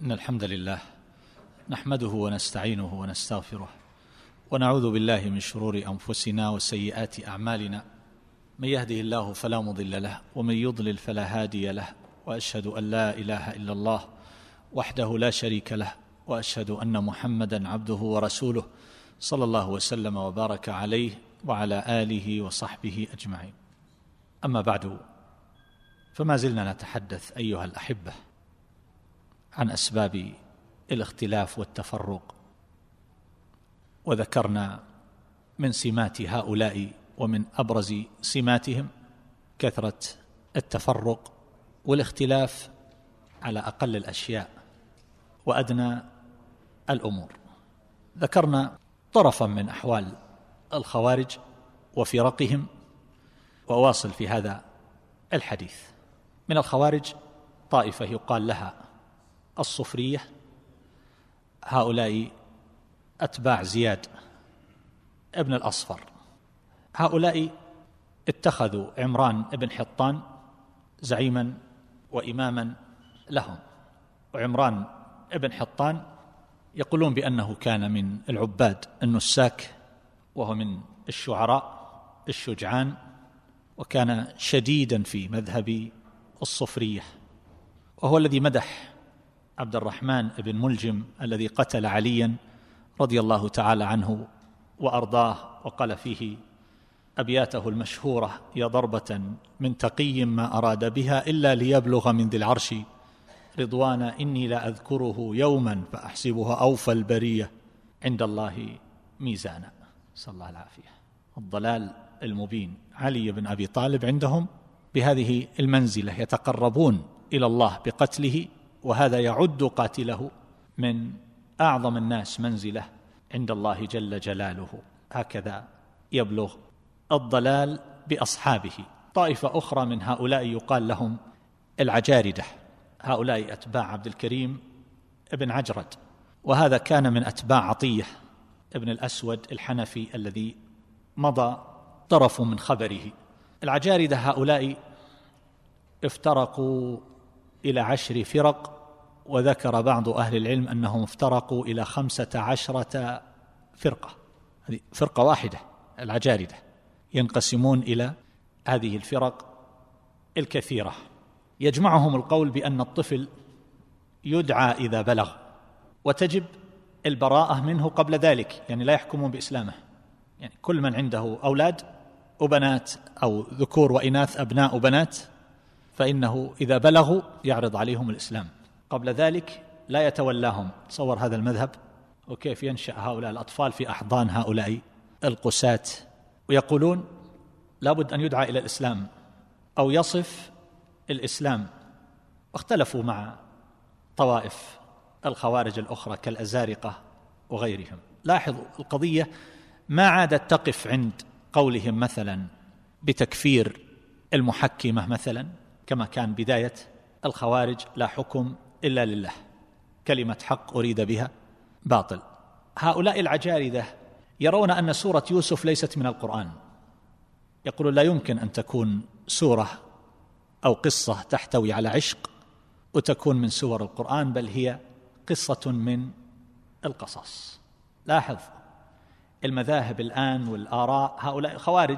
إن الحمد لله نحمده ونستعينه ونستغفره ونعوذ بالله من شرور أنفسنا وسيئات أعمالنا. من يهده الله فلا مضل له ومن يضلل فلا هادي له، وأشهد أن لا إله إلا الله وحده لا شريك له، وأشهد أن محمدا عبده ورسوله صلى الله وسلم وبارك عليه وعلى آله وصحبه أجمعين. أما بعد، فما زلنا نتحدث أيها الأحبة عن أسباب الاختلاف والتفرق، وذكرنا من سمات هؤلاء ومن أبرز سماتهم كثرة التفرق والاختلاف على أقل الأشياء وأدنى الأمور. ذكرنا طرفا من أحوال الخوارج وفرقهم، وأواصل في هذا الحديث. من الخوارج طائفة يقال لها الصفرية، هؤلاء أتباع زياد ابن الأصفر. هؤلاء اتخذوا عمران بن حطان زعيما وإماما لهم، وعمران بن حطان يقولون بأنه كان من العباد النساك، وهو من الشعراء الشجعان، وكان شديدا في مذهب الصفرية، وهو الذي مدح عبد الرحمن بن ملجم الذي قتل عليا رضي الله تعالى عنه وأرضاه، وقال فيه أبياته المشهورة: يا ضربة من تقي ما أراد بها إلا ليبلغ من ذي العرش رضوانا، إني لا أذكره يوما فأحسبها أوفى البرية عند الله ميزانا. صلى الله العافية. الضلال المبين. علي بن أبي طالب عندهم بهذه المنزلة، يتقربون إلى الله بقتله، وهذا يعد قاتله من أعظم الناس منزلة عند الله جل جلاله. هكذا يبلغ الضلال بأصحابه. طائفة أخرى من هؤلاء يقال لهم العجاردة، هؤلاء أتباع عبد الكريم ابن عجرد، وهذا كان من أتباع عطية ابن الأسود الحنفي الذي مضى طرف من خبره. العجاردة هؤلاء افترقوا إلى 10 فرق، وذكر بعض أهل العلم أنهم افترقوا إلى 15 فرقة. هذه فرقة واحدة العجاردة، ينقسمون إلى هذه الفرق الكثيرة. يجمعهم القول بأن الطفل يدعى إذا بلغ، وتجب البراءة منه قبل ذلك، يعني لا يحكمون بإسلامه. يعني كل من عنده أولاد وبنات أو ذكور وإناث، أبناء وبنات، فإنه إذا بلغوا يعرض عليهم الإسلام، قبل ذلك لا يتولاهم. تصور هذا المذهب، وكيف ينشأ هؤلاء الأطفال في أحضان هؤلاء القساة، ويقولون لابد أن يدعى إلى الإسلام أو يصف الإسلام. واختلفوا مع طوائف الخوارج الأخرى كالأزارقة وغيرهم. لاحظوا القضية ما عادت تقف عند قولهم مثلا بتكفير المحكمة مثلا، كما كان بداية الخوارج: لا حكم إلا لله، كلمة حق أريد بها باطل. هؤلاء العجاردة يرون أن سورة يوسف ليست من القرآن، يقولون لا يمكن أن تكون سورة أو قصة تحتوي على عشق وتكون من سور القرآن، بل هي قصة من القصص. لاحظ المذاهب الآن والآراء، هؤلاء خوارج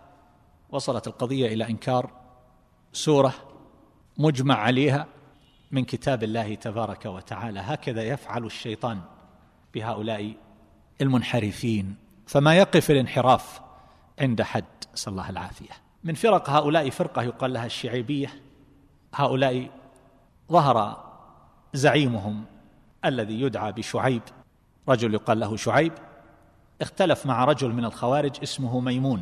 وصلت القضية إلى إنكار سورة مجمع عليها من كتاب الله تبارك وتعالى. هكذا يفعل الشيطان بهؤلاء المنحرفين، فما يقف الانحراف عند حد. صلى الله العافية. من فرق هؤلاء فرقة يقال لها الشعيبية. هؤلاء ظهر زعيمهم الذي يدعى بشعيب، رجل يقال له شعيب، اختلف مع رجل من الخوارج اسمه ميمون.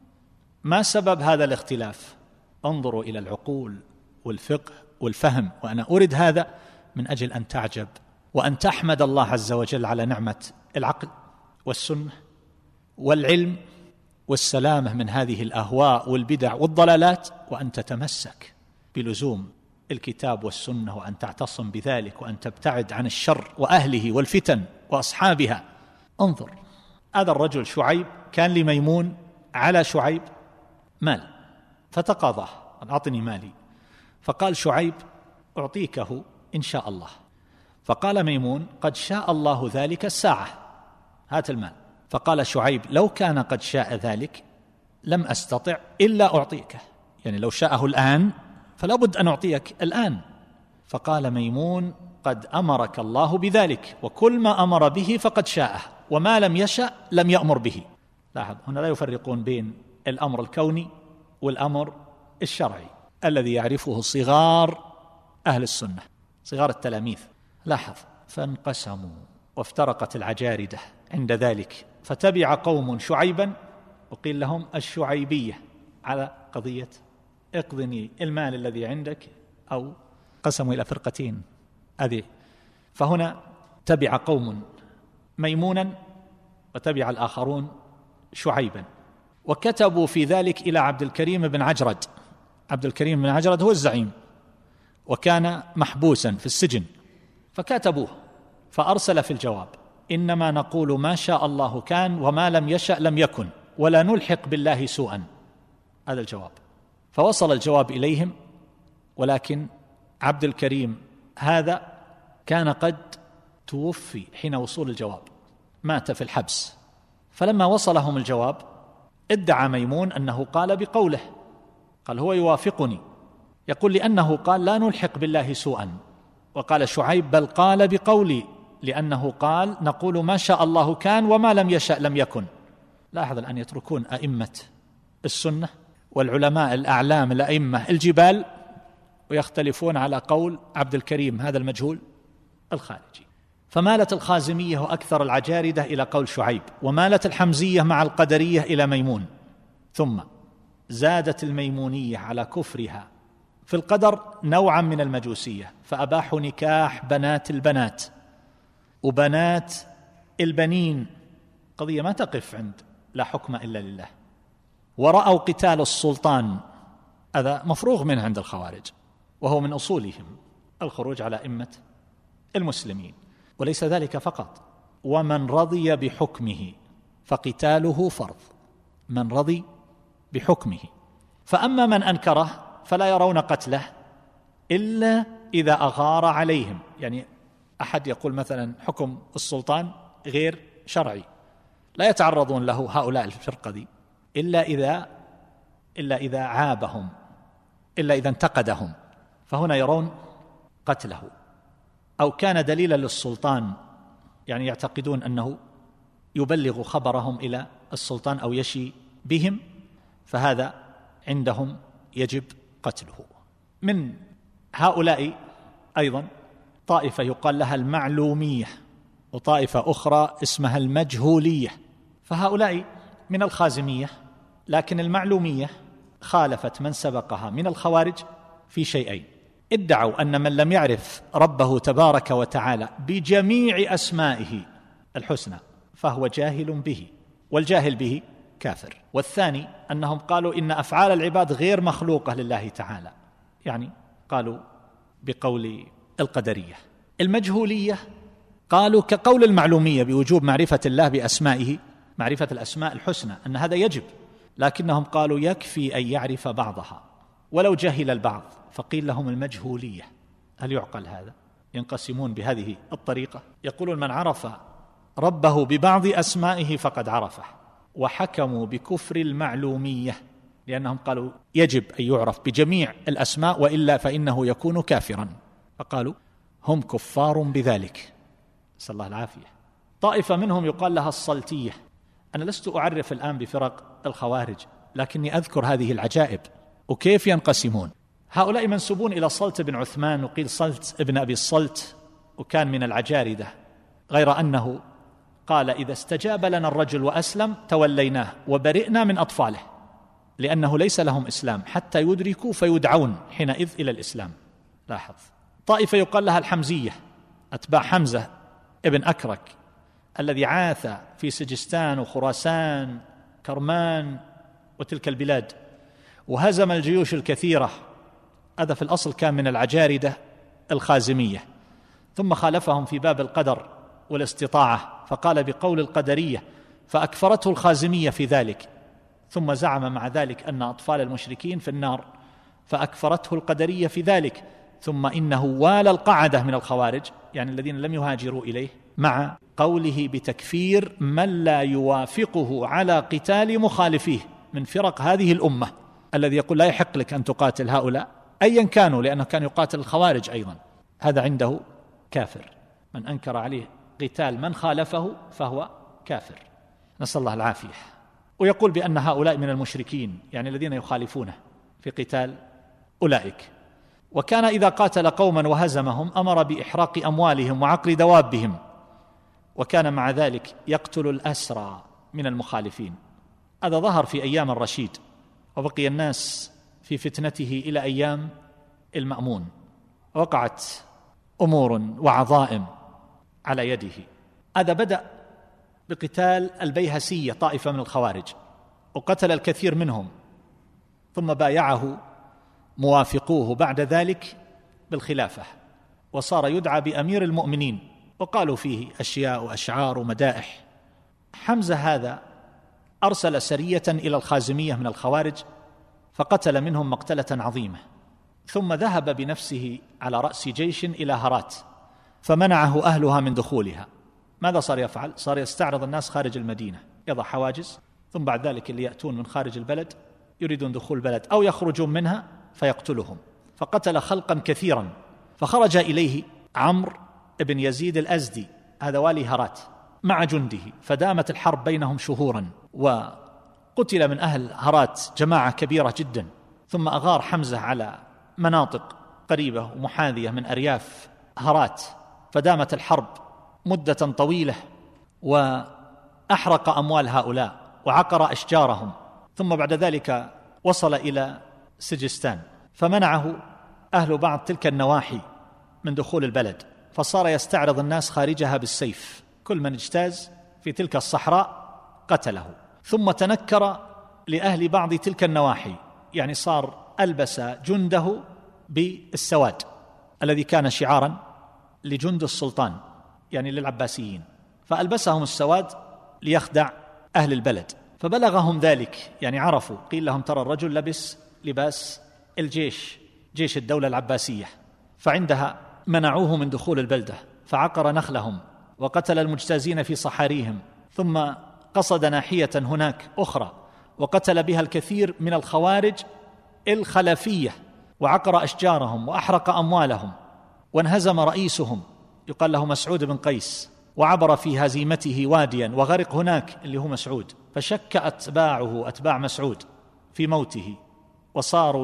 ما سبب هذا الاختلاف؟ انظروا إلى العقول والفقه والفهم، وأنا أريد هذا من أجل أن تعجب وأن تحمد الله عز وجل على نعمة العقل والسنة والعلم والسلامة من هذه الأهواء والبدع والضلالات، وأن تتمسك بلزوم الكتاب والسنة، وأن تعتصم بذلك، وأن تبتعد عن الشر وأهله والفتن وأصحابها. انظر، هذا الرجل شعيب كان لميمون على شعيب مال، فتقاضاه: أعطني مالي. فقال شعيب: أعطيكه إن شاء الله. فقال ميمون: قد شاء الله ذلك الساعة، هات المال. فقال شعيب: لو كان قد شاء ذلك لم أستطع إلا أعطيكه، يعني لو شاءه الآن فلا بد أن أعطيك الآن. فقال ميمون: قد أمرك الله بذلك، وكل ما أمر به فقد شاءه، وما لم يشأ لم يأمر به. لاحظ هنا لا يفرقون بين الأمر الكوني والأمر الشرعي الذي يعرفه صغار أهل السنة، صغار التلاميذ. لاحظ: فانقسموا وافترقت العجاردة عند ذلك، فتبع قوم شعيبا وقيل لهم الشعيبية على قضية اقضني المال الذي عندك، أو قسموا إلى فرقتين هذه. فهنا تبع قوم ميمونا وتبع الآخرون شعيبا، وكتبوا في ذلك إلى عبد الكريم بن عجرد. عبد الكريم بن عجرد هو الزعيم، وكان محبوسا في السجن، فكتبوه فأرسل في الجواب: إنما نقول ما شاء الله كان، وما لم يشأ لم يكن، ولا نلحق بالله سوءا. هذا الجواب. فوصل الجواب إليهم، ولكن عبد الكريم هذا كان قد توفي حين وصول الجواب، مات في الحبس. فلما وصلهم الجواب ادعى ميمون أنه قال بقوله، قال هو يوافقني، يقول لأنه قال لا نلحق بالله سوءا. وقال شعيب: بل قال بقولي، لأنه قال نقول ما شاء الله كان، وما لم يشأ لم يكن. لاحظ الآن يتركون أئمة السنة والعلماء الأعلام الأئمة الجبال ويختلفون على قول عبد الكريم هذا المجهول الخارجي. فمالت الخازمية وأكثر العجاردة إلى قول شعيب، ومالت الحمزية مع القدرية إلى ميمون. ثم زادت الميمونية على كفرها في القدر نوعا من المجوسية، فأباحوا نكاح بنات البنات وبنات البنين، قضية ما تقف عند لا حكم إلا لله. ورأوا قتال السلطان، هذا مفروغ منه عند الخوارج، وهو من أصولهم الخروج على أئمة المسلمين. وليس ذلك فقط، ومن رضي بحكمه فقتاله فرض، من رضي بحكمه. فأما من أنكره فلا يرون قتله إلا إذا أغار عليهم، يعني أحد يقول مثلا حكم السلطان غير شرعي، لا يتعرضون له هؤلاء الفرقة دي إلا إذا عابهم، إلا إذا انتقدهم، فهنا يرون قتله. أو كان دليلا للسلطان، يعني يعتقدون أنه يبلغ خبرهم إلى السلطان أو يشي بهم، فهذا عندهم يجب قتله. من هؤلاء أيضا طائفة يقال لها المعلومية، وطائفة أخرى اسمها المجهولية. فهؤلاء من الخازمية، لكن المعلومية خالفت من سبقها من الخوارج في شيئين: ادعوا أن من لم يعرف ربه تبارك وتعالى بجميع أسمائه الحسنى فهو جاهل به، والجاهل به كافر. والثاني أنهم قالوا إن أفعال العباد غير مخلوقة لله تعالى، يعني قالوا بقول القدرية. المجهولية قالوا كقول المعلومية بوجوب معرفة الله بأسمائه، معرفة الأسماء الحسنى، أن هذا يجب، لكنهم قالوا يكفي أن يعرف بعضها ولو جهل البعض، فقيل لهم المجهولية. هل يعقل هذا؟ ينقسمون بهذه الطريقة، يقولون من عرف ربه ببعض أسمائه فقد عرفه، وحكموا بكفر المعلومية لأنهم قالوا يجب أن يعرف بجميع الأسماء وإلا فإنه يكون كافرا، فقالوا هم كفار بذلك، نسأل الله العافية. طائفة منهم يقال لها الصلتية. أنا لست أعرف الآن بفرق الخوارج، لكني أذكر هذه العجائب وكيف ينقسمون. هؤلاء منسوبون إلى صلت بن عثمان، وقيل صلت ابن أبي الصلت، وكان من العجاردة، غير أنه قال إذا استجاب لنا الرجل وأسلم توليناه وبرئنا من أطفاله، لأنه ليس لهم إسلام حتى يدركوا فيدعون حينئذ إلى الإسلام. لاحظ. طائفة يقال لها الحمزية، أتباع حمزة ابن أكرك الذي عاث في سجستان وخراسان كرمان وتلك البلاد، وهزم الجيوش الكثيرة. هذا في الأصل كان من العجاردة الخازمية، ثم خالفهم في باب القدر والاستطاعة، فقال بقول القدرية، فأكفرته الخازمية في ذلك، ثم زعم مع ذلك أن أطفال المشركين في النار، فأكفرته القدرية في ذلك، ثم إنه والى القعدة من الخوارج، يعني الذين لم يهاجروا إليه، مع قوله بتكفير من لا يوافقه على قتال مخالفيه من فرق هذه الأمة، الذي يقول لا يحق لك أن تقاتل هؤلاء أيا كانوا، لأنه كان يقاتل الخوارج أيضا، هذا عنده كافر. من أنكر عليه قتال من خالفه فهو كافر، نسأل الله العافية. ويقول بأن هؤلاء من المشركين، يعني الذين يخالفونه في قتال أولئك. وكان إذا قاتل قوما وهزمهم أمر بإحراق أموالهم وعقر دوابهم، وكان مع ذلك يقتل الأسرى من المخالفين. هذا ظهر في أيام الرشيد، وبقي الناس في فتنته إلى أيام المأمون، وقعت أمور وعظائم على يده. هذا بدأ بقتال البيهسية، طائفة من الخوارج، وقتل الكثير منهم، ثم بايعه موافقوه بعد ذلك بالخلافة، وصار يدعى بأمير المؤمنين، وقالوا فيه أشياء وأشعار ومدائح. حمزة هذا أرسل سرية إلى الخازمية من الخوارج، فقتل منهم مقتلة عظيمة، ثم ذهب بنفسه على رأس جيش إلى هرات، فمنعه أهلها من دخولها. ماذا صار يفعل؟ صار يستعرض الناس خارج المدينة، يضع حواجز، ثم بعد ذلك اللي يأتون من خارج البلد يريدون دخول البلد أو يخرجون منها فيقتلهم. فقتل خلقا كثيرا، فخرج إليه عمرو بن يزيد الأزدي، هذا والي هرات، مع جنده، فدامت الحرب بينهم شهورا، وقتل من أهل هرات جماعة كبيرة جدا. ثم أغار حمزة على مناطق قريبة ومحاذية من أرياف هرات، فدامت الحرب مدة طويلة، وأحرق أموال هؤلاء وعقر أشجارهم. ثم بعد ذلك وصل إلى سجستان، فمنعه أهل بعض تلك النواحي من دخول البلد، فصار يستعرض الناس خارجها بالسيف، كل من اجتاز في تلك الصحراء قتله. ثم تنكر لأهل بعض تلك النواحي، يعني صار ألبس جنده بالسواد الذي كان شعارا لجند السلطان، يعني للعباسيين، فألبسهم السواد ليخدع أهل البلد. فبلغهم ذلك، يعني عرفوا، قيل لهم ترى الرجل لبس لباس الجيش، جيش الدولة العباسية، فعندها منعوه من دخول البلدة، فعقر نخلهم وقتل المجتازين في صحاريهم، ثم قصد ناحية هناك أخرى وقتل بها الكثير من الخوارج الخلفية، وعقر أشجارهم وأحرق أموالهم، وانهزم رئيسهم يقال له مسعود بن قيس، وعبر في هزيمته واديا وغرق هناك اللي هو مسعود، فشك أتباع مسعود في موته، وصاروا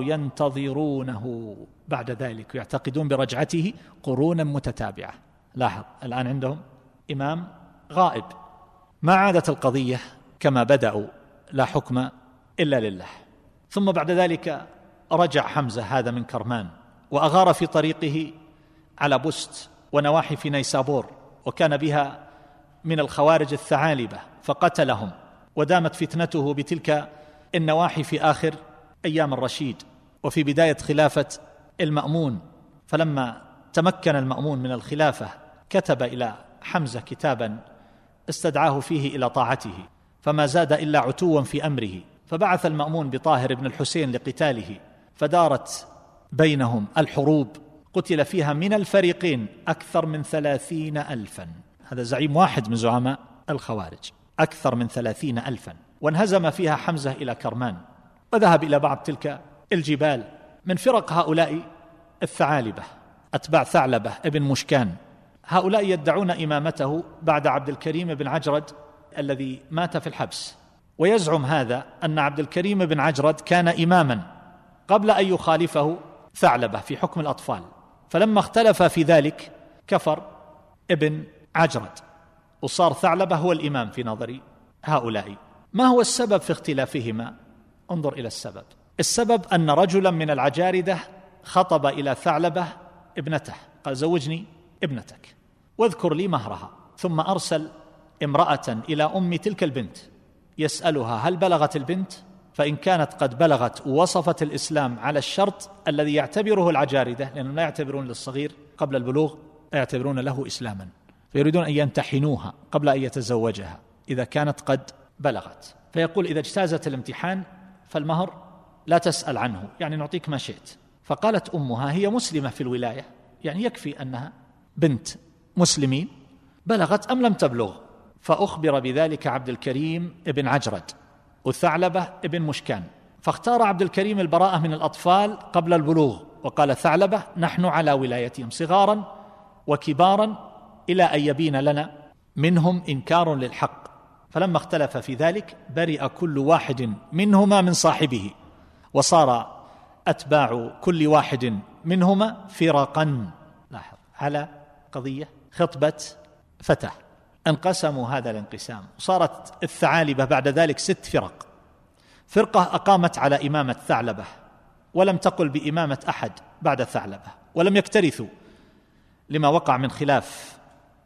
ينتظرونه بعد ذلك ويعتقدون برجعته قرونا متتابعة. لاحظ الآن عندهم إمام غائب. ما عادت القضية كما بدأوا، لا حكم إلا لله. ثم بعد ذلك رجع حمزة هذا من كرمان، وأغار في طريقه على بست ونواحي في نيسابور، وكان بها من الخوارج الثعالبة، فقتلهم، ودامت فتنته بتلك النواحي في آخر أيام الرشيد وفي بداية خلافة المأمون. فلما تمكن المأمون من الخلافة كتب إلى حمزة كتابا استدعاه فيه إلى طاعته، فما زاد إلا عتوا في أمره، فبعث المأمون بطاهر بن الحسين لقتاله، فدارت بينهم الحروب، قتل فيها من الفريقين أكثر من 30,000. هذا زعيم واحد من زعماء الخوارج، أكثر من 30,000. وانهزم فيها حمزة إلى كرمان، وذهب إلى بعض تلك الجبال من فرق هؤلاء الثعالبة، أتباع ثعلبة ابن مشكان. هؤلاء يدعون إمامته بعد عبد الكريم بن عجرد الذي مات في الحبس، ويزعم هذا أن عبد الكريم بن عجرد كان إماما قبل أن يخالفه ثعلبة في حكم الأطفال، فلما اختلف في ذلك كفر ابن عجرد، وصار ثعلبة هو الإمام في نظر هؤلاء. ما هو السبب في اختلافهما؟ انظر إلى السبب. السبب أن رجلا من العجاردة خطب إلى ثعلبة ابنته، قال زوجني ابنتك واذكر لي مهرها، ثم أرسل امرأة إلى أم تلك البنت يسألها هل بلغت البنت؟ فإن كانت قد بلغت ووصفت الإسلام على الشرط الذي يعتبره العجاردة، لأنهم لا يعتبرون للصغير قبل البلوغ، لا يعتبرون له إسلاما، فيريدون أن يمتحنوها قبل أن يتزوجها إذا كانت قد بلغت. فيقول إذا اجتازت الامتحان فالمهر لا تسأل عنه، يعني نعطيك ما شئت، فقالت أمها هي مسلمة في الولاية، يعني يكفي أنها بنت مسلمين، بلغت أم لم تبلغ؟ فأخبر بذلك عبد الكريم ابن عجرد وثعلبة ابن مشكان، فاختار عبد الكريم البراءة من الأطفال قبل البلوغ، وقال ثعلبة نحن على ولايتهم صغارا وكبارا إلى أن يبين لنا منهم إنكار للحق. فلما اختلف في ذلك برئ كل واحد منهما من صاحبه، وصار أتباع كل واحد منهما فرقا. لاحظ على قضية خطبة فتى انقسموا هذا الانقسام، وصارت الثعالبة بعد ذلك 6 فرق. فرقة أقامت على إمامة ثعلبة ولم تقل بإمامة أحد بعد ثعلبة، ولم يكترثوا لما وقع من خلاف.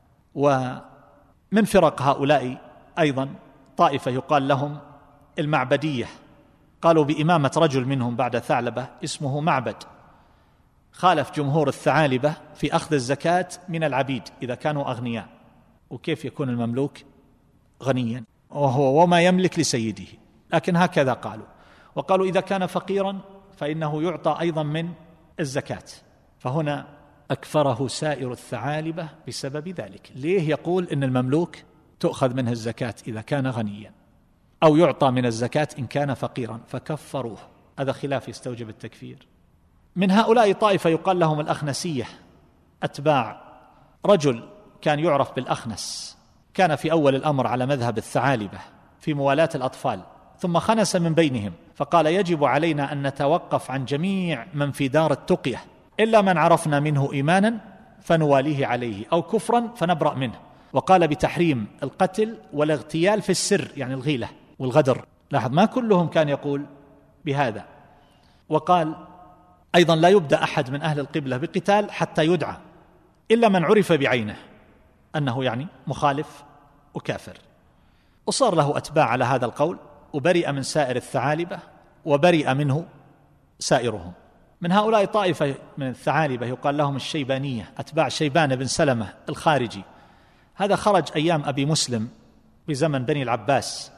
ومن فرق هؤلاء أيضا طائفة يقال لهم المعبدية، قالوا بإمامة رجل منهم بعد ثعلبة اسمه معبد، خالف جمهور الثعالبة في أخذ الزكاة من العبيد إذا كانوا أغنياء. وكيف يكون المملوك غنيا وهو وما يملك لسيده؟ لكن هكذا قالوا. وقالوا إذا كان فقيرا فإنه يعطى أيضا من الزكاة. فهنا أكفره سائر الثعالبة بسبب ذلك. ليه يقول إن المملوك تؤخذ منه الزكاة إذا كان غنيا، أو يعطى من الزكاة إن كان فقيرا؟ فكفروه. هذا خلاف يستوجب التكفير. من هؤلاء طائفة يقال لهم الأخنسية، أتباع رجل كان يعرف بالأخنس، كان في أول الأمر على مذهب الثعالبة في موالاة الأطفال، ثم خنس من بينهم فقال يجب علينا أن نتوقف عن جميع من في دار التقية إلا من عرفنا منه إيمانا فنواليه عليه، أو كفرا فنبرأ منه. وقال بتحريم القتل والاغتيال في السر، يعني الغيلة والغدر. لاحظ ما كلهم كان يقول بهذا. وقال أيضا لا يبدأ أحد من أهل القبلة بقتال حتى يدعى إلا من عرف بعينه أنه يعني مخالف وكافر. وصار له أتباع على هذا القول، وبرئ من سائر الثعالبة وبرئ منه سائرهم. من هؤلاء طائفة من الثعالبة يقال لهم الشيبانية، أتباع شيبان بن سلمة الخارجي. هذا خرج أيام أبي مسلم بزمن بني العباس،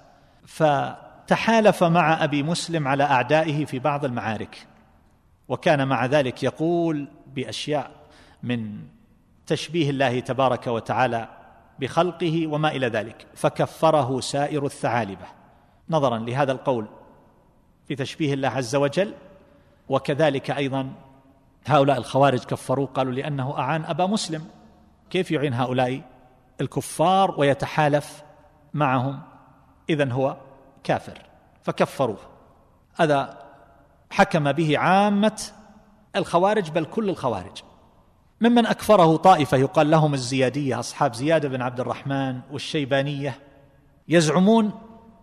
فتحالف مع أبي مسلم على أعدائه في بعض المعارك، وكان مع ذلك يقول بأشياء من تشبيه الله تبارك وتعالى بخلقه وما إلى ذلك، فكفره سائر الثعالبة نظرا لهذا القول في تشبيه الله عز وجل. وكذلك أيضا هؤلاء الخوارج كفروا، قالوا لأنه أعان أبا مسلم، كيف يعين هؤلاء الكفار ويتحالف معهم؟ إذن هو كافر، فكفروه. هذا حكم به عامة الخوارج، بل كل الخوارج. ممن أكفره طائفة يقال لهم الزيادية، أصحاب زياد بن عبد الرحمن والشيبانية، يزعمون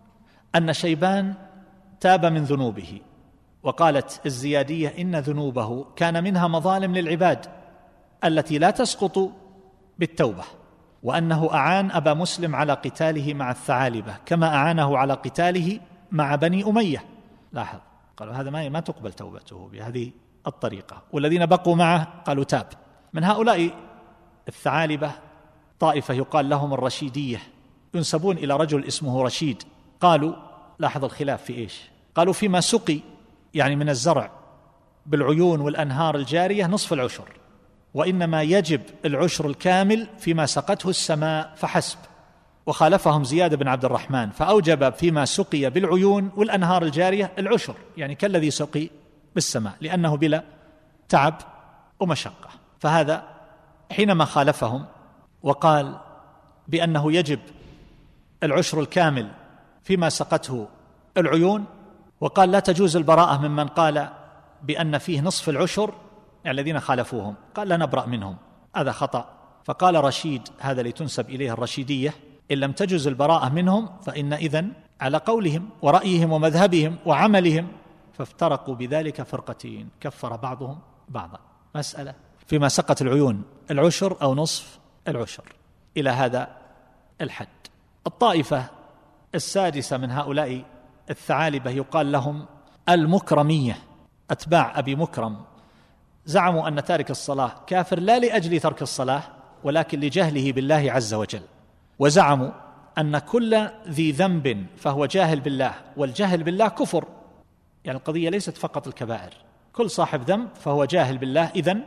أن شيبان تاب من ذنوبه. وقالت الزيادية إن ذنوبه كان منها مظالم للعباد التي لا تسقط بالتوبة، وأنه أعان أبا مسلم على قتاله مع الثعالبة كما أعانه على قتاله مع بني أمية. لاحظ، قالوا هذا ما تقبل توبته بهذه الطريقة، والذين بقوا معه قالوا تاب. من هؤلاء الثعالبة طائفة يقال لهم الرشيدية، ينسبون إلى رجل اسمه رشيد. قالوا، لاحظ الخلاف في إيش، قالوا فيما سقي يعني من الزرع بالعيون والأنهار الجارية نصف العشر، وإنما يجب العشر الكامل فيما سقته السماء فحسب. وخالفهم زياد بن عبد الرحمن فأوجب فيما سقي بالعيون والأنهار الجارية العشر، يعني كالذي سقي بالسماء، لأنه بلا تعب ومشقة. فهذا حينما خالفهم وقال بأنه يجب العشر الكامل فيما سقته العيون، وقال لا تجوز البراءة ممن قال بأن فيه نصف العشر، يعني الذين خالفوهم، قال لا نبرأ منهم، هذا خطأ. فقال رشيد، هذا لتنسب إليه الرشيدية، إن لم تجوز البراءة منهم فإن إذن على قولهم ورأيهم ومذهبهم وعملهم. فافترقوا بذلك فرقتين، كفر بعضهم بعضا. مسألة فيما سقط العيون العشر أو نصف العشر إلى هذا الحد. الطائفة السادسة من هؤلاء الثعالبة يقال لهم المكرمية، أتباع أبي مكرم، زعموا أن تارك الصلاة كافر لا لأجل ترك الصلاة ولكن لجهله بالله عز وجل، وزعموا أن كل ذي ذنب فهو جاهل بالله، والجهل بالله كفر، يعني القضية ليست فقط الكبائر، كل صاحب ذنب فهو جاهل بالله، إذن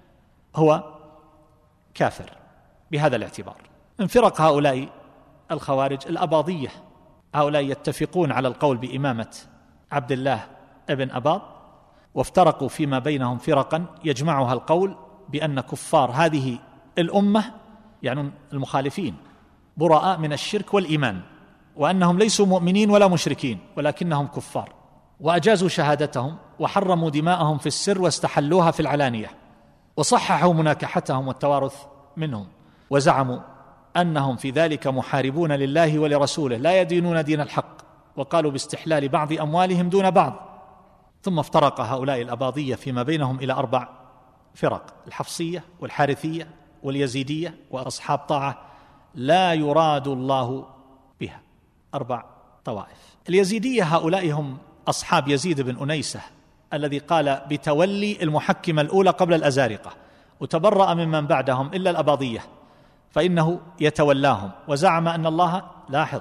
هو كافر بهذا الاعتبار. من فرق هؤلاء الخوارج الأباضية، هؤلاء يتفقون على القول بإمامة عبد الله ابن أباض، وافترقوا فيما بينهم فرقا يجمعها القول بأن كفار هذه الأمة، يعني المخالفين، براء من الشرك والإيمان، وأنهم ليسوا مؤمنين ولا مشركين ولكنهم كفار، وأجازوا شهادتهم وحرموا دماءهم في السر واستحلوها في العلانية، وصححوا مناكحتهم والتوارث منهم، وزعموا أنهم في ذلك محاربون لله ولرسوله لا يدينون دين الحق، وقالوا باستحلال بعض أموالهم دون بعض. ثم افترق هؤلاء الأباضية فيما بينهم إلى 4 فرق: الحفصية والحارثية واليزيدية وأصحاب طاعة لا يراد الله بها، 4 طوائف. اليزيدية هؤلاء هم أصحاب يزيد بن أنيسة الذي قال بتولي المحكمة الأولى قبل الأزارقة، وتبرأ ممن بعدهم إلا الأباضية، فإنه يتولاهم، وزعم أن الله، لاحظ،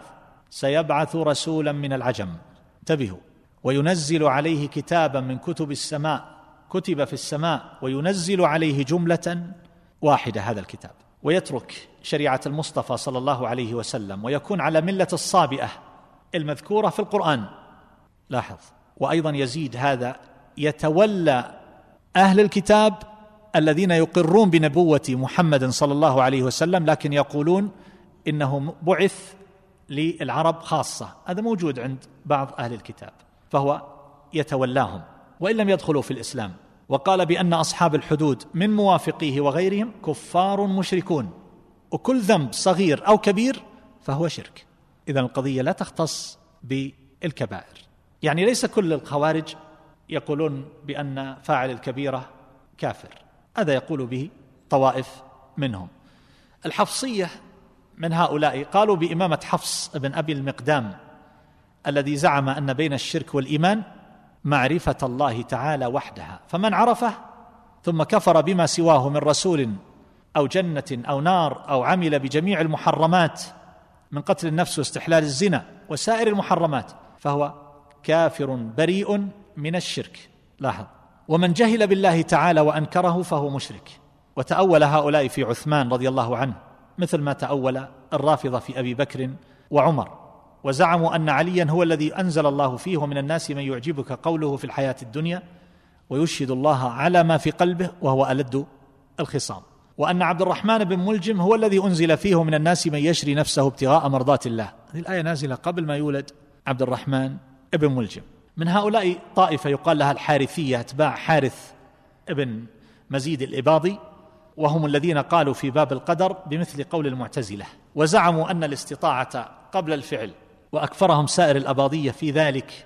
سيبعث رسولا من العجم، انتبهوا، وينزل عليه كتابا من كتب السماء، كتب في السماء، وينزل عليه جملة واحدة هذا الكتاب، ويترك شريعة المصطفى صلى الله عليه وسلم، ويكون على ملة الصابئة المذكورة في القرآن. لاحظ. وأيضا يزيد هذا يتولى أهل الكتاب الذين يقرون بنبوة محمد صلى الله عليه وسلم، لكن يقولون إنه بعث للعرب خاصة، هذا موجود عند بعض أهل الكتاب، فهو يتولاهم وإن لم يدخلوا في الإسلام. وقال بأن أصحاب الحدود من موافقيه وغيرهم كفار مشركون، وكل ذنب صغير أو كبير فهو شرك. إذن القضية لا تختص بالكبائر، يعني ليس كل الخوارج يقولون بأن فاعل الكبيرة كافر، هذا يقول به طوائف منهم. الحفصية من هؤلاء قالوا بإمامة حفص بن أبي المقدام الذي زعم أن بين الشرك والإيمان معرفة الله تعالى وحدها، فمن عرفه ثم كفر بما سواه من رسول أو جنة أو نار أو عمل بجميع المحرمات من قتل النفس واستحلال الزنا وسائر المحرمات فهو كافر بريء من الشرك. لاحظ. ومن جهل بالله تعالى وأنكره فهو مشرك. وتأول هؤلاء في عثمان رضي الله عنه مثل ما تأول الرافضة في أبي بكر وعمر، وزعموا أن عليا هو الذي أنزل الله فيه: ومن الناس من يعجبك قوله في الحياة الدنيا ويشهد الله على ما في قلبه وهو ألد الخصام. وأن عبد الرحمن بن ملجم هو الذي أنزل فيه: من الناس من يشري نفسه ابتغاء مرضات الله. هذه الآية نازلة قبل ما يولد عبد الرحمن بن ملجم. من هؤلاء طائفة يقال لها الحارثية، أتباع حارث ابن مزيد الإباضي، وهم الذين قالوا في باب القدر بمثل قول المعتزلة، وزعموا أن الاستطاعة قبل الفعل، وأكفرهم سائر الأباضية في ذلك،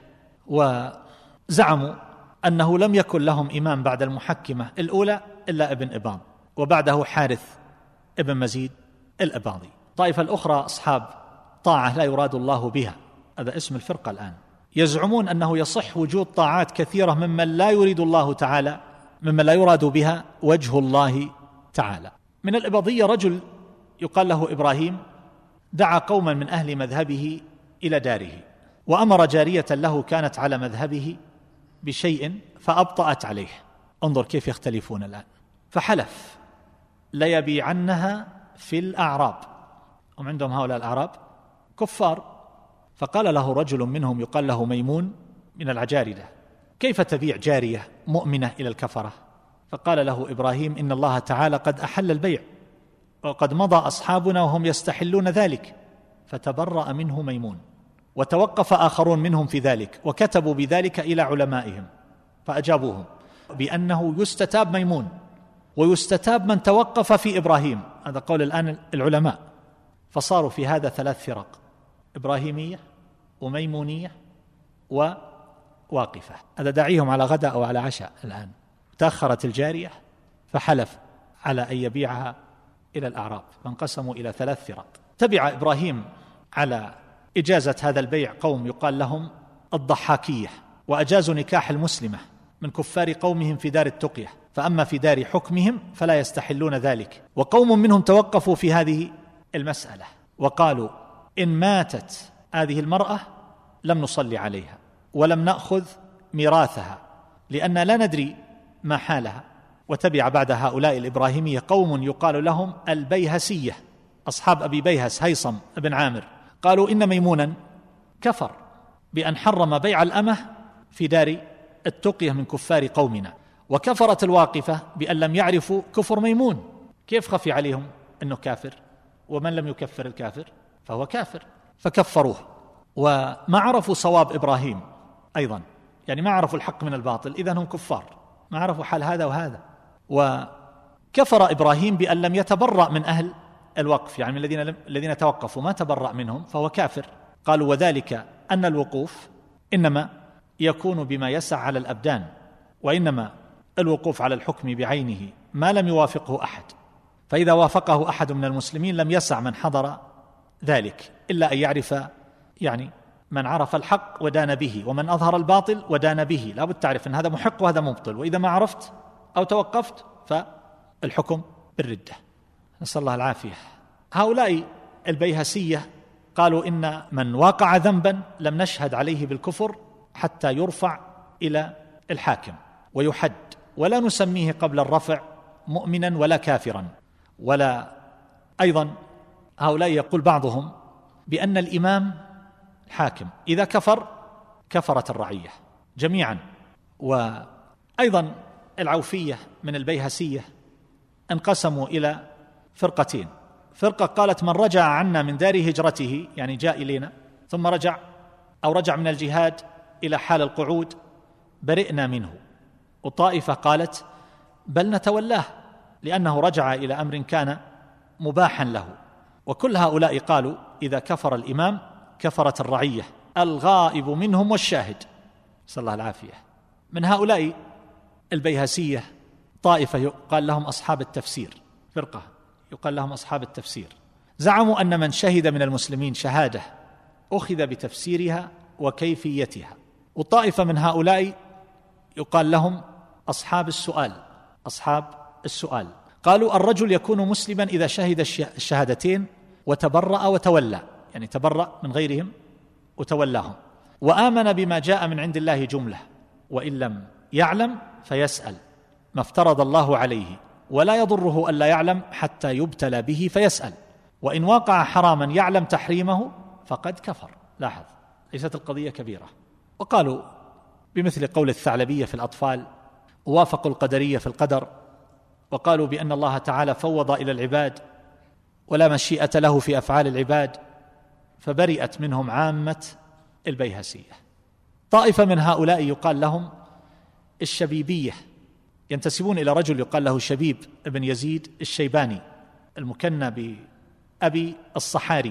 وزعموا أنه لم يكن لهم إمام بعد المحكمة الأولى إلا ابن إباض، وبعده حارث ابن مزيد الإباضي. الطائفة الأخرى أصحاب طاعة لا يراد الله بها، هذا اسم الفرقة الآن، يزعمون أنه يصح وجود طاعات كثيرة ممن لا يريد الله تعالى، ممن لا يراد بها وجه الله تعالى. من الإباضية رجل يقال له إبراهيم دعا قوما من أهل مذهبه إلى داره، وأمر جارية له كانت على مذهبه بشيء فأبطأت عليه. انظر كيف يختلفون الآن. فحلف ليبيعنها في الأعراب، هم عندهم هؤلاء الأعراب كفار. فقال له رجل منهم يقال له ميمون من العجاردة: كيف تبيع جارية مؤمنة إلى الكفرة؟ فقال له إبراهيم: إن الله تعالى قد أحل البيع، وقد مضى أصحابنا وهم يستحلون ذلك. فتبرأ منه ميمون، وتوقف آخرون منهم في ذلك، وكتبوا بذلك إلى علمائهم فأجابوهم بأنه يستتاب ميمون ويستتاب من توقف في إبراهيم. هذا قول الآن العلماء. فصاروا في هذا 3 فرق: إبراهيمية وميمونية وواقفة. هذا داعيهم على غداء أو على عشاء. الآن تأخرت الجارية فحلف على أن يبيعها إلى الأعراب، فانقسموا إلى 3 فرق. تبع إبراهيم على إجازة هذا البيع قوم يقال لهم الضحاكية، وأجازوا نكاح المسلمة من كفار قومهم في دار التقية، فأما في دار حكمهم فلا يستحلون ذلك. وقوم منهم توقفوا في هذه المسألة وقالوا: إن ماتت هذه المرأة لم نصلي عليها ولم نأخذ ميراثها لأن لا ندري ما حالها. وتبع بعد هؤلاء الإبراهيمية قوم يقال لهم البيهسية، أصحاب أبي بيهس هيصم بن عامر، قالوا إن ميمونا كفر بأن حرم بيع الأمة في دار التقية من كفار قومنا، وكفرت الواقفة بأن لم يعرفوا كفر ميمون. كيف خفي عليهم أنه كافر؟ ومن لم يكفر الكافر فهو كافر، فكفروه. وما عرفوا صواب إبراهيم أيضا، يعني ما عرفوا الحق من الباطل، إذن هم كفار، ما عرفوا حال هذا وهذا. وكفر إبراهيم بأن لم يتبرأ من أهل الوقف، يعني من الذين توقفوا ما تبرأ منهم فهو كافر. قالوا وذلك أن الوقوف إنما يكون بما يسع على الأبدان، وإنما الوقوف على الحكم بعينه ما لم يوافقه أحد، فإذا وافقه أحد من المسلمين لم يسع من حضر ذلك إلا أن يعرف، يعني من عرف الحق ودان به، ومن أظهر الباطل ودان به. لا بد تعرف أن هذا محق وهذا مبطل، وإذا ما عرفت أو توقفت فالحكم بالردة، نسأل الله العافية. هؤلاء البيهسية قالوا إن من وقع ذنبا لم نشهد عليه بالكفر حتى يرفع إلى الحاكم ويحد، ولا نسميه قبل الرفع مؤمنا ولا كافرا. ولا أيضا هؤلاء يقول بعضهم بأن الإمام الحاكم إذا كفر كفرت الرعية جميعا. وأيضا العوفية من البيهسية انقسموا إلى فرقتين، فرقة قالت من رجع عنا من دار هجرته، يعني جاء إلينا ثم رجع أو رجع من الجهاد إلى حال القعود برئنا منه، وطائفة قالت بل نتولاه لأنه رجع إلى أمر كان مباحا له. وكل هؤلاء قالوا إذا كفر الإمام كفرت الرعية، الغائب منهم والشاهد، نسأل الله العافية. من هؤلاء البيهسية طائفة يقال لهم أصحاب التفسير، فرقة يقال لهم أصحاب التفسير، زعموا أن من شهد من المسلمين شهادة أخذ بتفسيرها وكيفيتها. وطائفة من هؤلاء يقال لهم أصحاب السؤال، أصحاب السؤال، قالوا الرجل يكون مسلما إذا شهد الشهادتين وتبرأ وتولى، يعني تبرأ من غيرهم وتولاهم، وآمن بما جاء من عند الله جملة، وإن لم يعلم فيسأل ما افترض الله عليه، ولا يضره ألا يعلم حتى يبتلى به فيسأل، وإن وقع حراما يعلم تحريمه فقد كفر. لاحظ، ليست القضية كبيرة. وقالوا بمثل قول الثعلبية في الأطفال، وافقوا القدرية في القدر، وقالوا بأن الله تعالى فوض إلى العباد ولا مشيئة له في أفعال العباد، فبرئت منهم عامة البيهسية. طائفة من هؤلاء يقال لهم الشبيبية، ينتسبون إلى رجل يقال له شبيب ابن يزيد الشيباني المكنى بأبي الصحاري.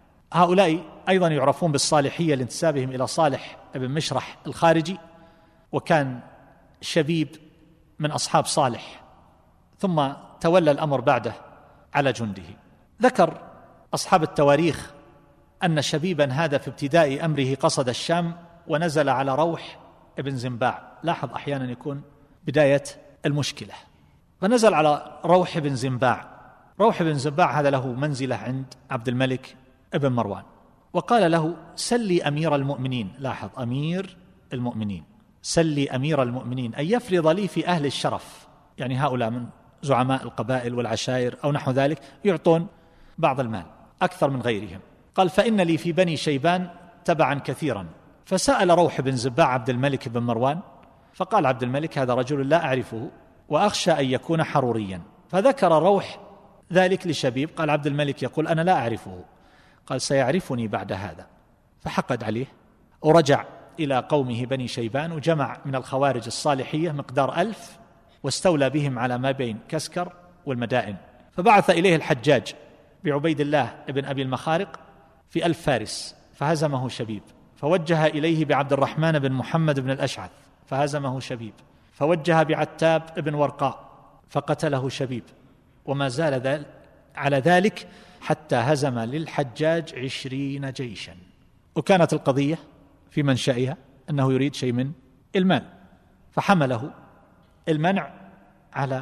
هؤلاء أيضا يعرفون بالصالحية لانتسابهم إلى صالح ابن مشرح الخارجي، وكان شبيب من أصحاب صالح، ثم تولى الأمر بعده على جنده. ذكر أصحاب التواريخ أن شبيبا هذا في ابتداء أمره قصد الشام ونزل على روح ابن زنباع. لاحظ، أحيانا يكون بداية المشكلة، فنزل على روح ابن زنباع. روح ابن زنباع هذا له منزلة عند عبد الملك ابن مروان، وقال له سلي أمير المؤمنين. لاحظ، أمير المؤمنين، سلي أمير المؤمنين أن يفرض لي في أهل الشرف، يعني هؤلاء من زعماء القبائل والعشائر أو نحو ذلك يعطون بعض المال أكثر من غيرهم. قال فإن لي في بني شيبان تبعا كثيرا. فسأل روح بن زباع عبد الملك بن مروان، فقال عبد الملك هذا رجل لا أعرفه وأخشى أن يكون حروريا. فذكر روح ذلك لشبيب، قال عبد الملك يقول أنا لا أعرفه، قال سيعرفني بعد هذا. فحقد عليه ورجع إلى قومه بني شيبان، وجمع من الخوارج الصالحية مقدار 1000، واستولى بهم على ما بين كسكر والمدائن. فبعث إليه الحجاج بعبيد الله ابن أبي المخارق في 1000 فارس، فهزمه شبيب. فوجه إليه بعبد الرحمن بن محمد بن الأشعث، فهزمه شبيب. فوجه بعتاب بن ورقاء، فقتله شبيب. وما زال على ذلك حتى هزم للحجاج 20 جيشا. وكانت القضية في منشأها أنه يريد شيء من المال، فحمله المنع على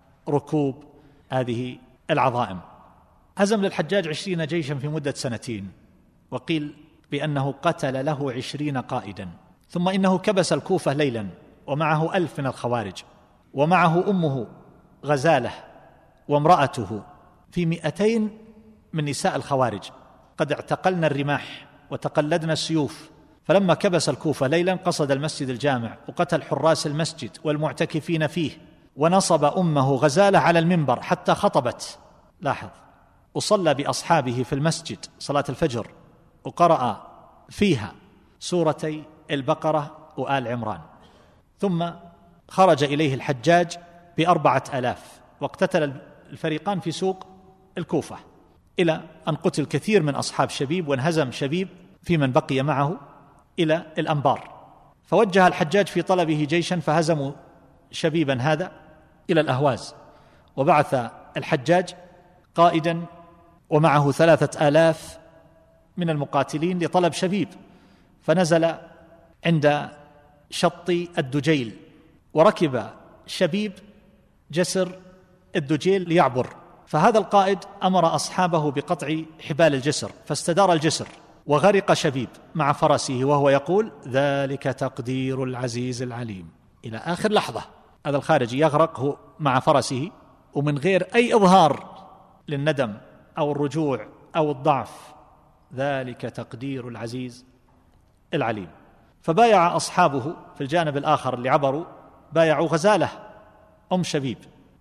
ركوب هذه العظائم. هزم للحجاج 20 جيشا في مدة 2 سنين، وقيل بأنه قتل له 20 قائدا. ثم إنه كبس الكوفة ليلا ومعه 1000 من الخوارج، ومعه أمه غزالة وامرأته في 200 من نساء الخوارج قد اعتقلن الرماح وتقلدن السيوف. فلما كبس الكوفة ليلا قصد المسجد الجامع وقتل حراس المسجد والمعتكفين فيه، ونصب أمه غزالة على المنبر حتى خطبت، لاحظ، وصلى بأصحابه في المسجد صلاة الفجر وقرأ فيها سورتي البقرة وآل عمران. ثم خرج إليه الحجاج ب4000 واقتتل الفريقان في سوق الكوفة، إلى أن قتل كثير من أصحاب شبيب وانهزم شبيب في من بقي معه إلى الأنبار. فوجه الحجاج في طلبه جيشا فهزموا شبيبا هذا إلى الأهواز، وبعث الحجاج قائدا ومعه 3000 من المقاتلين لطلب شبيب، فنزل عند شط الدجيل وركب شبيب جسر الدجيل ليعبر، فهذا القائد أمر أصحابه بقطع حبال الجسر، فاستدار الجسر وغرق شبيب مع فرسه وهو يقول ذلك تقدير العزيز العليم إلى آخر لحظة. هذا الخارجي يغرق هو مع فرسه ومن غير أي إظهار للندم أو الرجوع أو الضعف، ذلك تقدير العزيز العليم. فبايع أصحابه في الجانب الآخر اللي عبروا، بايعوا غزالة أم شبيب،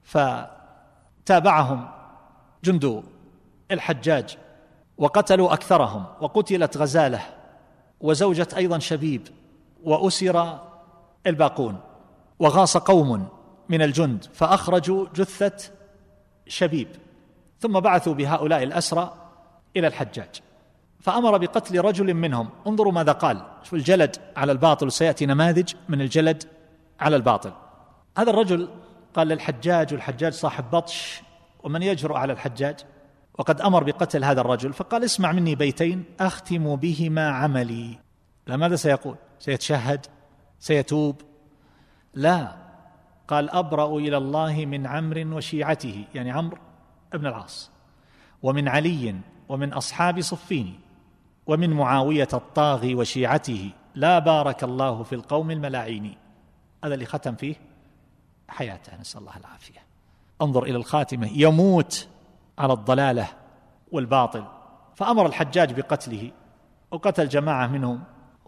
فتابعهم جند الحجاج وقتلوا أكثرهم، وقتلت غزالة وزوجة أيضا شبيب، وأسر الباقون، وغاص قوم من الجند فأخرجوا جثة شبيب، ثم بعثوا بهؤلاء الأسرى إلى الحجاج فأمر بقتل رجل منهم. انظروا ماذا قال، شوف الجلد على الباطل، سيأتي نماذج من الجلد على الباطل. هذا الرجل قال للحجاج، والحجاج صاحب بطش ومن يجرؤ على الحجاج، وقد أمر بقتل هذا الرجل، فقال اسمع مني بيتين أختم بهما عملي. لا، ماذا سيقول؟ سيتشهد؟ سيتوب؟ لا، قال أبرأ إلى الله من عمرو وشيعته، يعني عمرو بن العاص، ومن علي ومن أصحاب صفين، ومن معاوية الطاغي وشيعته، لا بارك الله في القوم الملاعين. هذا اللي ختم فيه حياته، نسأل الله العافية. انظر إلى الخاتمة، يموت على الضلالة والباطل. فأمر الحجاج بقتله وقتل جماعة منهم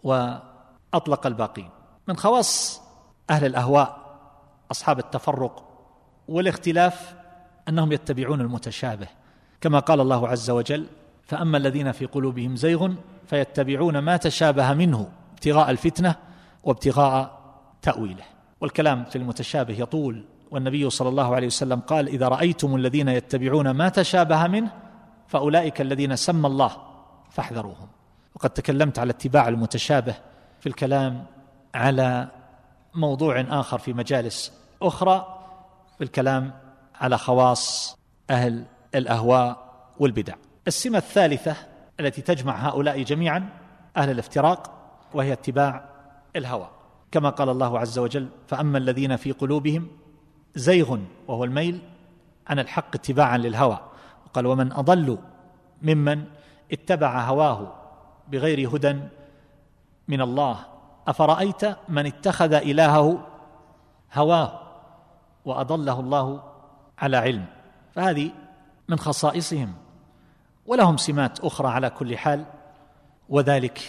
وأطلق الباقين. من خواص أهل الأهواء أصحاب التفرق والاختلاف أنهم يتبعون المتشابه، كما قال الله عز وجل فأما الذين في قلوبهم زيغ فيتبعون ما تشابه منه ابتغاء الفتنة وابتغاء تأويله. والكلام في المتشابه يطول، والنبي صلى الله عليه وسلم قال إذا رأيتم الذين يتبعون ما تشابه منه فأولئك الذين سمى الله فاحذروهم. وقد تكلمت على اتباع المتشابه في الكلام على موضوع آخر في مجالس أخرى، في الكلام على خواص أهل الأهواء والبدع. السمة الثالثة التي تجمع هؤلاء جميعا أهل الافتراق وهي اتباع الهوى، كما قال الله عز وجل فأما الذين في قلوبهم زيغ، وهو الميل عن الحق اتباعا للهوى. وقال ومن أضل ممن اتبع هواه بغير هدى من الله أفرأيت من اتخذ إلهه هواه وأضله الله على علم. فهذه من خصائصهم، ولهم سمات أخرى على كل حال، وذلك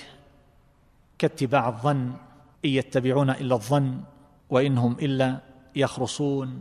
كاتباع الظن، إن يتبعون إلا الظن وإنهم إلا يخرصون،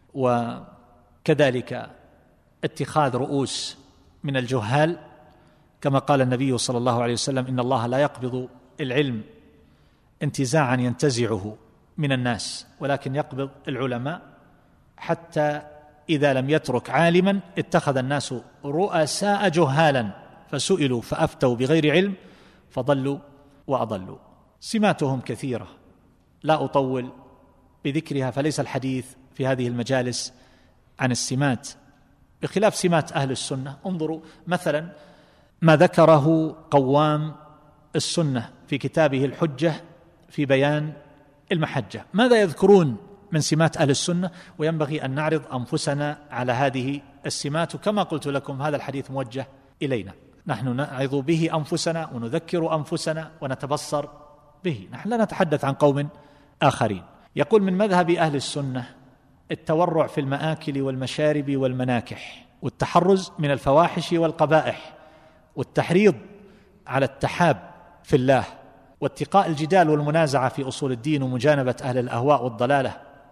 وكذلك اتخاذ رؤوس من الجهال، كما قال النبي صلى الله عليه وسلم إن الله لا يقبض العلم انتزاعا ينتزعه من الناس، ولكن يقبض العلماء حتى إذا لم يترك عالما اتخذ الناس رؤساء جهالا فسئلوا فأفتوا بغير علم فضلوا وأضلوا. سماتهم كثيرة لا أطول بذكرها، فليس الحديث في هذه المجالس عن السمات، بخلاف سمات أهل السنة. انظروا مثلا ما ذكره قوام السنة في كتابه الحجة في بيان المحجة، ماذا يذكرون من سمات أهل السنة؟ وينبغي أن نعرض أنفسنا على هذه السمات، وكما قلت لكم هذا الحديث موجه إلينا، نحن نعظ به أنفسنا ونذكر أنفسنا ونتبصر به، نحن لا نتحدث عن قوم آخرين. يقول: من مذهب أهل السنة التورع في المآكل والمشارب والمناكح، والتحرز من الفواحش والقبائح، والتحريض على التحاب في الله، واتقاء الجدال والمنازعة في أصول الدين، ومجانبة أهل الأهواء والضلالة،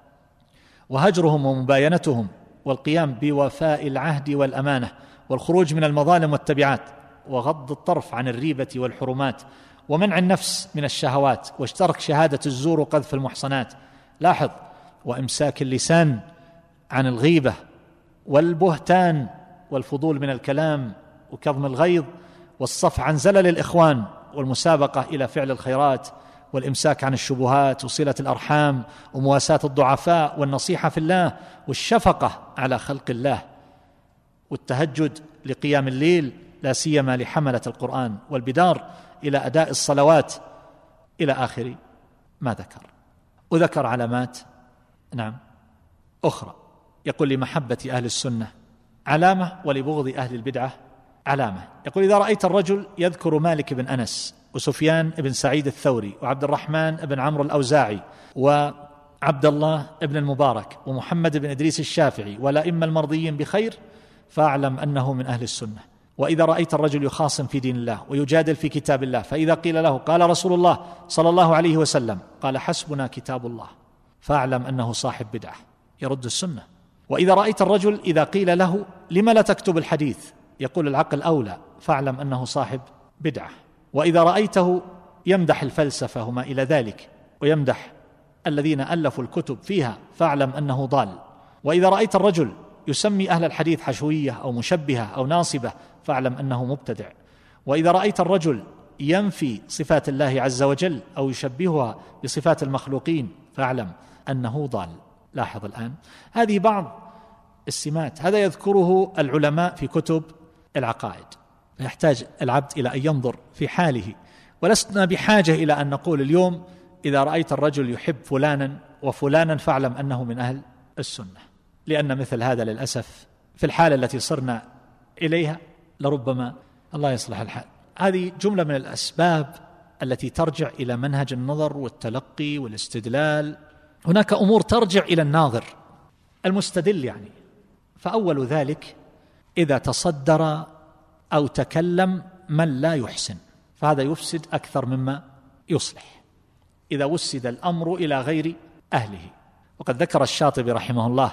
وهجرهم ومباينتهم، والقيام بوفاء العهد والأمانة، والخروج من المظالم والتبعات، وغض الطرف عن الريبة والحرمات، ومنع النفس من الشهوات، واشترك شهادة الزور وقذف المحصنات. لاحظ: وإمساك اللسان عن الغيبة والبهتان والفضول من الكلام، وكظم الغيظ، والصف عن زلل الإخوان، والمسابقة إلى فعل الخيرات، والإمساك عن الشبهات، وصلة الأرحام، ومواساة الضعفاء، والنصيحة في الله، والشفقة على خلق الله، والتهجد لقيام الليل لا سيما لحملة القرآن، والبدار إلى أداء الصلوات، إلى آخر ما ذكر. وذكر علامات أخرى. يقول: لمحبة أهل السنة علامة، ولبغض أهل البدعة علامة. يقول: إذا رأيت الرجل يذكر مالك بن أنس، وسفيان بن سعيد الثوري، وعبد الرحمن بن عمرو الأوزاعي، وعبد الله بن المبارك، ومحمد بن إدريس الشافعي، والأئمة المرضيين بخير، فاعلم أنه من أهل السنة. وإذا رأيت الرجل يخاصم في دين الله ويجادل في كتاب الله، فإذا قيل له: قال رسول الله صلى الله عليه وسلم، قال: حسبنا كتاب الله، فاعلم أنه صاحب بدعة يرد السنة. وإذا رأيت الرجل إذا قيل له: لم لا تكتب الحديث، يقول: العقل أولى، فاعلم أنه صاحب بدعة. وإذا رأيته يمدح الفلسفة وما إلى ذلك، ويمدح الذين ألفوا الكتب فيها، فاعلم أنه ضال. وإذا رأيت الرجل يسمي أهل الحديث حشوية أو مشبهة أو ناصبة، فاعلم أنه مبتدع. وإذا رأيت الرجل ينفي صفات الله عز وجل أو يشبهها بصفات المخلوقين، فاعلم أنه ضال. لاحظ الآن، هذه بعض السمات، هذا يذكره العلماء في كتب العقائد. يحتاج العبد إلى أن ينظر في حاله، ولسنا بحاجة إلى أن نقول اليوم: إذا رأيت الرجل يحب فلانا وفلانا فاعلم أنه من أهل السنة، لأن مثل هذا للأسف في الحالة التي صرنا إليها لربما الله يصلح الحال. هذه جملة من الأسباب التي ترجع إلى منهج النظر والتلقي والاستدلال. هناك أمور ترجع إلى الناظر المستدل يعني. فأول ذلك: إذا تصدر أو تكلم من لا يحسن، فهذا يفسد أكثر مما يصلح إذا وسد الأمر إلى غير أهله. وقد ذكر الشاطبي رحمه الله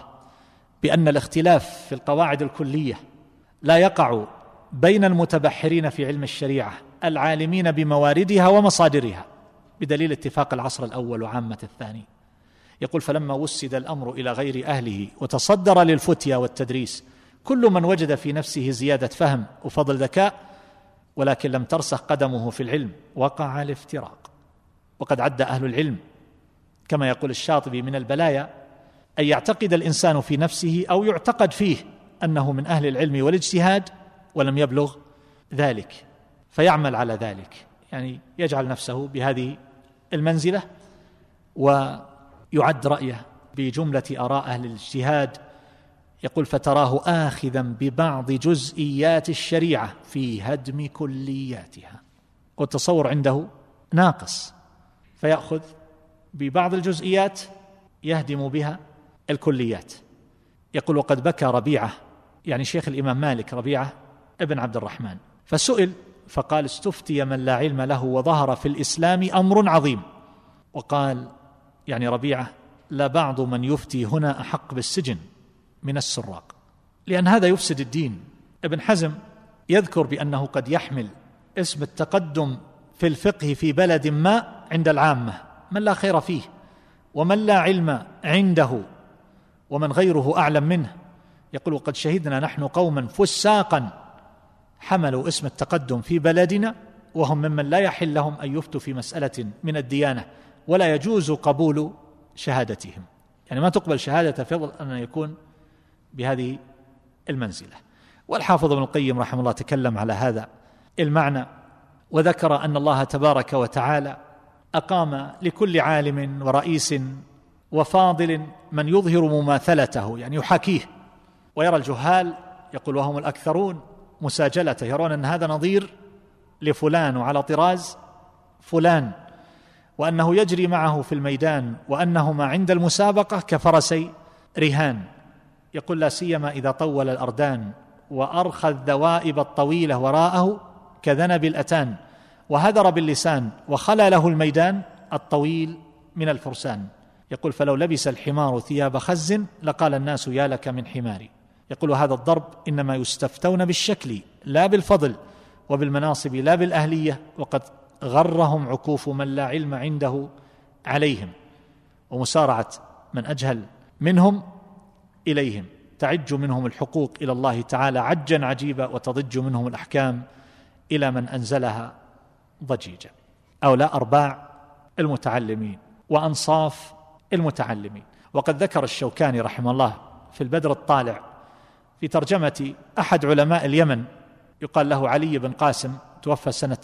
بأن الاختلاف في القواعد الكلية لا يقع بين المتبحرين في علم الشريعة العالمين بمواردها ومصادرها، بدليل اتفاق العصر الأول وعامة الثاني. يقول: فلما وسد الأمر إلى غير أهله وتصدر للفتيا والتدريس كل من وجد في نفسه زيادة فهم وفضل ذكاء، ولكن لم ترسخ قدمه في العلم، وقع الافتراق. وقد عد أهل العلم كما يقول الشاطبي من البلايا أن يعتقد الإنسان في نفسه أو يعتقد فيه أنه من أهل العلم والاجتهاد ولم يبلغ ذلك، فيعمل على ذلك، يعني يجعل نفسه بهذه المنزلة، ويعد رأيه بجملة آراء أهل الاجتهاد. يقول: فتراه آخذا ببعض جزئيات الشريعة في هدم كلياتها. والتصور عنده ناقص، فيأخذ ببعض الجزئيات يهدم بها الكليات. يقول: وقد بكى ربيعة، يعني شيخ الإمام مالك، ربيعة ابن عبد الرحمن، فسئل فقال: استفتي من لا علم له وظهر في الإسلام أمر عظيم. وقال يعني ربيعة: لبعض من يفتي هنا أحق بالسجن من السراق، لأن هذا يفسد الدين. ابن حزم يذكر بأنه قد يحمل اسم التقدم في الفقه في بلد ما عند العامة من لا خير فيه ومن لا علم عنده ومن غيره أعلم منه. يقول: وقد شهدنا نحن قوما فساقا حملوا اسم التقدم في بلدنا وهم ممن لا يحل لهم أن يفتوا في مسألة من الديانة ولا يجوز قبول شهادتهم، يعني ما تقبل شهادة فضل أن يكون بهذه المنزلة. والحافظ ابن القيم رحمه الله تكلم على هذا المعنى، وذكر أن الله تبارك وتعالى أقام لكل عالم ورئيس وفاضل من يظهر مماثلته، يعني يحاكيه، ويرى الجهال، يقول وهم الأكثرون، مساجلته، يرون أن هذا نظير لفلان وعلى طراز فلان. وأنه يجري معه في الميدان، وأنهما عند المسابقة كفرسي رهان. يقول لا سيما إذا طول الأردان وأرخى الذوائب الطويلة وراءه كذنب الأتان، وهدر باللسان وخلى له الميدان الطويل من الفرسان. يقول فلو لبس الحمار ثياب خز لقال الناس يا لك من حماري. يقول هذا الضرب إنما يستفتون بالشكل لا بالفضل، وبالمناصب لا بالأهلية، وقد غرهم عكوف من لا علم عنده عليهم، ومسارعة من أجهل منهم إليهم. تعج منهم الحقوق إلى الله تعالى عجا عجيبا، وتضج منهم الأحكام إلى من أنزلها ضجيجا. هؤلاء أرباع المتعلمين وأنصاف المتعلمين. وقد ذكر الشوكاني رحمه الله في البدر الطالع في ترجمة أحد علماء اليمن يقال له علي بن قاسم، توفى سنة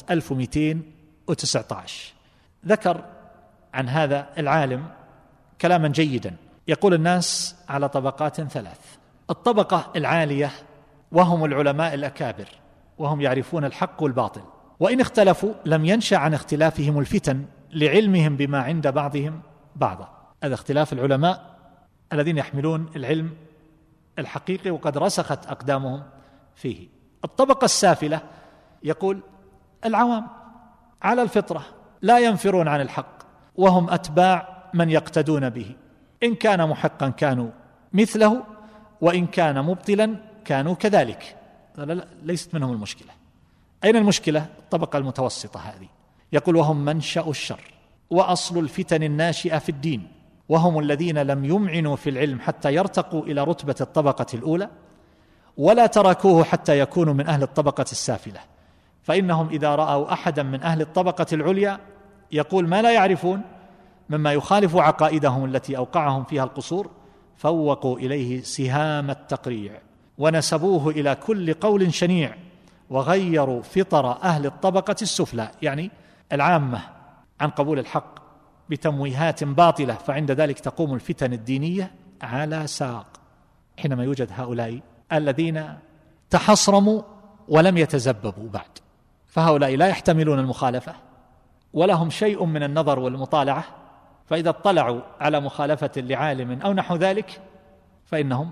1219، ذكر عن هذا العالم كلاما جيدا. يقول الناس على طبقات ثلاث: الطبقة العالية وهم العلماء الأكابر، وهم يعرفون الحق والباطل، وإن اختلفوا لم ينشأ عن اختلافهم الفتن لعلمهم بما عند بعضهم بعضا. هذا اختلاف العلماء الذين يحملون العلم الحقيقي وقد رسخت أقدامهم فيه. الطبقة السافلة يقول العوام على الفطرة لا ينفرون عن الحق، وهم أتباع من يقتدون به، إن كان محقا كانوا مثله، وإن كان مبطلا كانوا كذلك. ليست منهم المشكلة. أين المشكلة؟ الطبقة المتوسطة هذه. يقول وهم منشأ الشر وأصل الفتن الناشئة في الدين، وهم الذين لم يمعنوا في العلم حتى يرتقوا إلى رتبة الطبقة الأولى، ولا تركوه حتى يكونوا من أهل الطبقة السافلة، فإنهم إذا رأوا أحدا من أهل الطبقة العليا يقول ما لا يعرفون مما يخالف عقائدهم التي أوقعهم فيها القصور، فوقوا إليه سهام التقريع ونسبوه إلى كل قول شنيع، وغيروا فطر أهل الطبقة السفلى، يعني العامة، عن قبول الحق بتمويهات باطلة، فعند ذلك تقوم الفتن الدينية على ساق. حينما يوجد هؤلاء الذين تحصرموا ولم يتزببوا بعد، فهؤلاء لا يحتملون المخالفة ولهم شيء من النظر والمطالعة، فإذا اطلعوا على مخالفة لعالم أو نحو ذلك فإنهم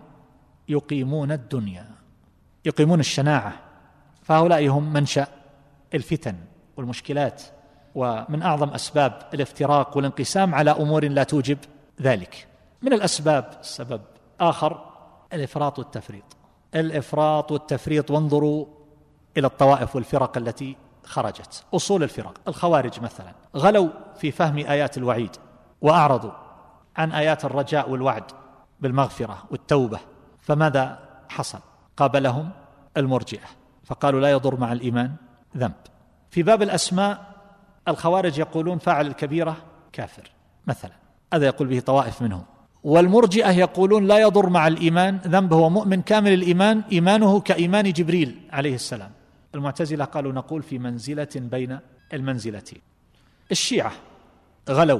يقيمون الدنيا، يقيمون الشناعة. فهؤلاء هم منشأ الفتن والمشكلات، ومن أعظم أسباب الافتراق والانقسام على أمور لا توجب ذلك. من الأسباب سبب آخر الإفراط والتفريط. الإفراط والتفريط، وانظروا إلى الطوائف والفرق التي خرجت. أصول الفرق الخوارج مثلا غلوا في فهم آيات الوعيد وأعرضوا عن آيات الرجاء والوعد بالمغفرة والتوبة، فماذا حصل؟ قابلهم المرجئة فقالوا لا يضر مع الإيمان ذنب. في باب الأسماء الخوارج يقولون فاعل الكبيرة كافر مثلا، هذا يقول به طوائف منهم، والمرجئة يقولون لا يضر مع الإيمان ذنب، هو مؤمن كامل الإيمان، إيمانه كإيمان جبريل عليه السلام. المعتزلة قالوا نقول في منزلة بين المنزلتين. الشيعة غلوا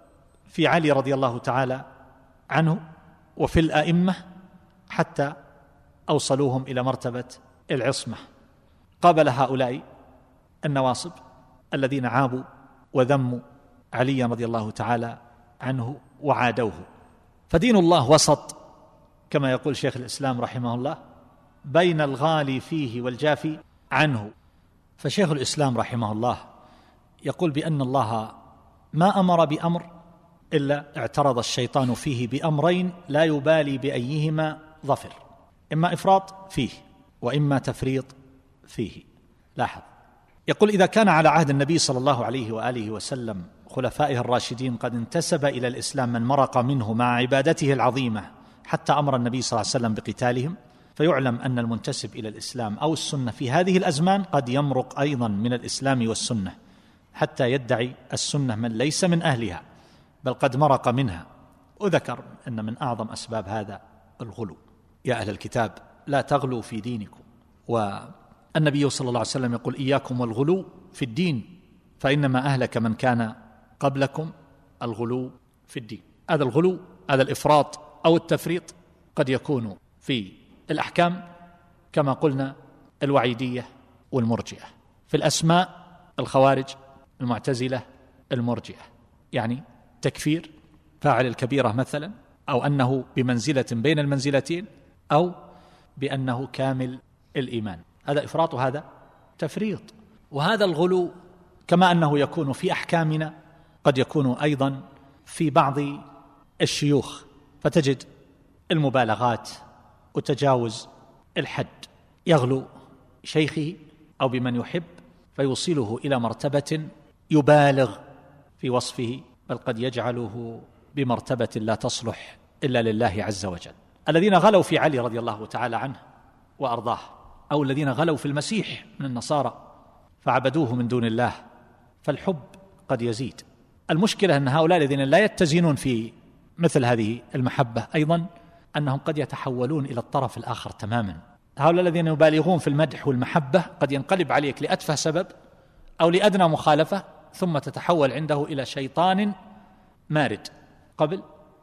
في علي رضي الله تعالى عنه وفي الأئمة حتى أوصلوهم إلى مرتبة العصمة. قابل هؤلاء النواصب الذين عابوا وذموا علي رضي الله تعالى عنه وعادوه. فدين الله وسط كما يقول شيخ الإسلام رحمه الله بين الغالي فيه والجافي عنه. فشيخ الإسلام رحمه الله يقول بأن الله ما أمر بأمر إلا اعترض الشيطان فيه بأمرين لا يبالي بأيهما ظفر، إما إفراط فيه وإما تفريط فيه. لاحظ، يقول إذا كان على عهد النبي صلى الله عليه وآله وسلم خلفائه الراشدين قد انتسب إلى الإسلام من مرق منه مع عبادته العظيمة حتى أمر النبي صلى الله عليه وسلم بقتالهم، فيعلم أن المنتسب إلى الإسلام أو السنة في هذه الأزمان قد يمرق أيضا من الإسلام والسنة حتى يدعي السنة من ليس من أهلها بل قد مرق منها. وذكر أن من أعظم أسباب هذا الغلو. يا أهل الكتاب لا تغلوا في دينكم، والنبي صلى الله عليه وسلم يقول إياكم والغلو في الدين فإنما أهلك من كان قبلكم الغلو في الدين. هذا الغلو، هذا الإفراط أو التفريط قد يكون في الأحكام كما قلنا الوعيدية والمرجئة، في الأسماء الخوارج المعتزلة المرجئة، يعني تكفير فاعل الكبيرة مثلا، أو أنه بمنزلة بين المنزلتين، أو بأنه كامل الإيمان. هذا إفراط وهذا تفريط. وهذا الغلو كما أنه يكون في أحكامنا قد يكون أيضا في بعض الشيوخ، فتجد المبالغات وتجاوز الحد، يغلو شيخه أو بمن يحب فيوصله إلى مرتبة يبالغ في وصفه، بل قد يجعله بمرتبة لا تصلح إلا لله عز وجل. الذين غلوا في علي رضي الله تعالى عنه وأرضاه، أو الذين غلوا في المسيح من النصارى فعبدوه من دون الله، فالحب قد يزيد. المشكلة أن هؤلاء الذين لا يتزنون في مثل هذه المحبة أيضا أنهم قد يتحولون إلى الطرف الآخر تماما. هؤلاء الذين يبالغون في المدح والمحبة قد ينقلب عليك لأتفه سبب أو لأدنى مخالفة، ثم تتحول عنده إلى شيطان مارد قبل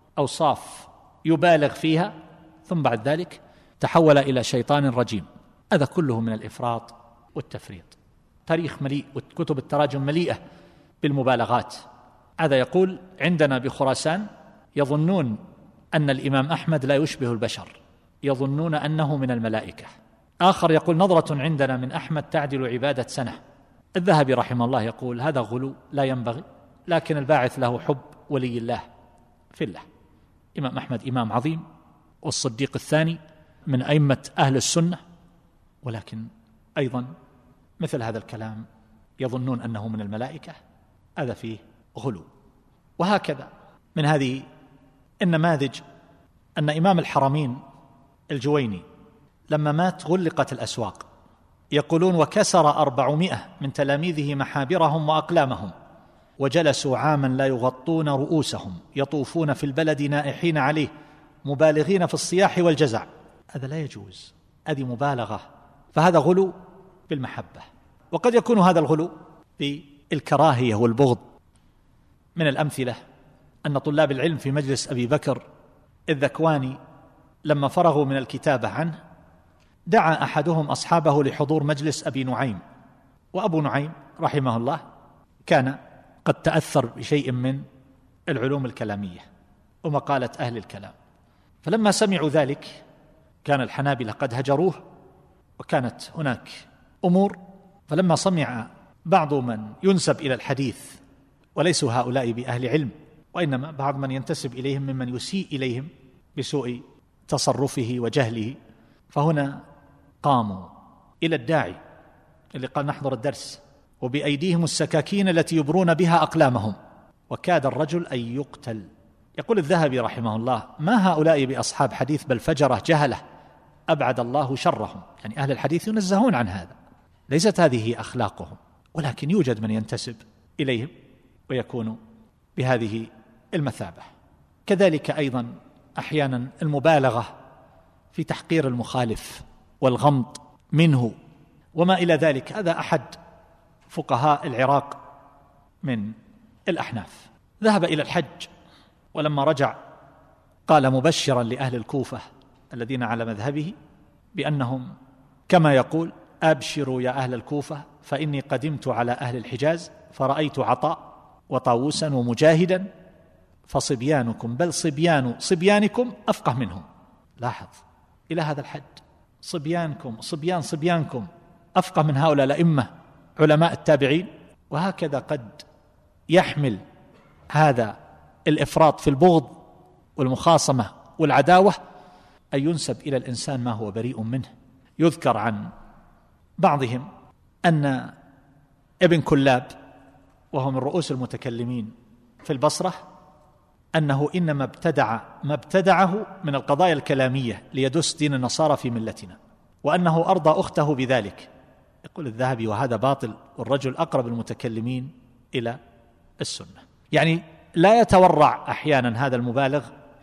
أوصاف يبالغ فيها، ثم بعد ذلك تحول إلى شيطان رجيم. هذا كله من الإفراط والتفريط. تاريخ مليء وكتب التراجم مليئة بالمبالغات. هذا يقول عندنا بخراسان يظنون أن الإمام أحمد لا يشبه البشر، يظنون أنه من الملائكة. آخر يقول نظرة عندنا من أحمد تعدل عبادة سنة. الذهبي رحمه الله يقول هذا غلو لا ينبغي، لكن الباعث له حب ولي الله في الله. إمام أحمد إمام عظيم، والصديق الثاني من أئمة أهل السنة، ولكن أيضا مثل هذا الكلام يظنون أنه من الملائكة، هذا فيه غلو. وهكذا من هذه النماذج أن إمام الحرمين الجويني لما مات غلقت الأسواق، يقولون وكسر 400 من تلاميذه محابرهم وأقلامهم، وجلسوا عاما لا يغطون رؤوسهم يطوفون في البلد نائحين عليه مبالغين في الصياح والجزع. هذا لا يجوز، هذه مبالغة، فهذا غلو بالمحبة. وقد يكون هذا الغلو بالكراهية والبغض. من الأمثلة أن طلاب العلم في مجلس أبي بكر الذكواني لما فرغوا من الكتابة عنه دعا أحدهم أصحابه لحضور مجلس أبي نعيم، وأبو نعيم رحمه الله كان قد تأثر بشيء من العلوم الكلامية ومقالة أهل الكلام، فلما سمعوا ذلك كان الحنابلة قد هجروه وكانت هناك أمور، فلما سمع بعض من ينسب إلى الحديث وليسوا هؤلاء بأهل علم وإنما بعض من ينتسب إليهم ممن يسيء إليهم بسوء تصرفه وجهله، فهنا قاموا إلى الداعي اللي قال نحضر الدرس وبأيديهم السكاكين التي يبرون بها أقلامهم، وكاد الرجل أن يقتل. يقول الذهبي رحمه الله ما هؤلاء بأصحاب حديث بل فجرة جهلة أبعد الله شرهم. يعني أهل الحديث ينزهون عن هذا، ليست هذه أخلاقهم، ولكن يوجد من ينتسب إليهم ويكون بهذه المثابة. كذلك أيضا أحيانا المبالغة في تحقير المخالف والغمط منه وما إلى ذلك. هذا أحد فقهاء العراق من الأحناف ذهب إلى الحج، ولما رجع قال مبشرا لأهل الكوفة الذين على مذهبه بأنهم كما يقول أبشروا يا أهل الكوفة فإني قدمت على أهل الحجاز فرأيت عطاء وطاووسا ومجاهدا فصبيانكم بل صبيان صبيانكم أفقه منهم. لاحظ إلى هذا الحد، صبيانكم صبيانكم أفقه من هؤلاء الأئمة علماء التابعين. وهكذا قد يحمل هذا الإفراط في البغض والمخاصمة والعداوة أن ينسب إلى الإنسان ما هو بريء منه. يذكر عن بعضهم أن ابن كلاب وهو من رؤوس المتكلمين في البصرة أنه إنما ابتدع ما ابتدعه من القضايا الكلامية ليدس دين النصارى في ملتنا، وأنه أرضى أخته بذلك. يقول الذهبي وهذا باطل، والرجل أقرب المتكلمين إلى السنة. يعني لا يتورع أحيانا هذا المبالغ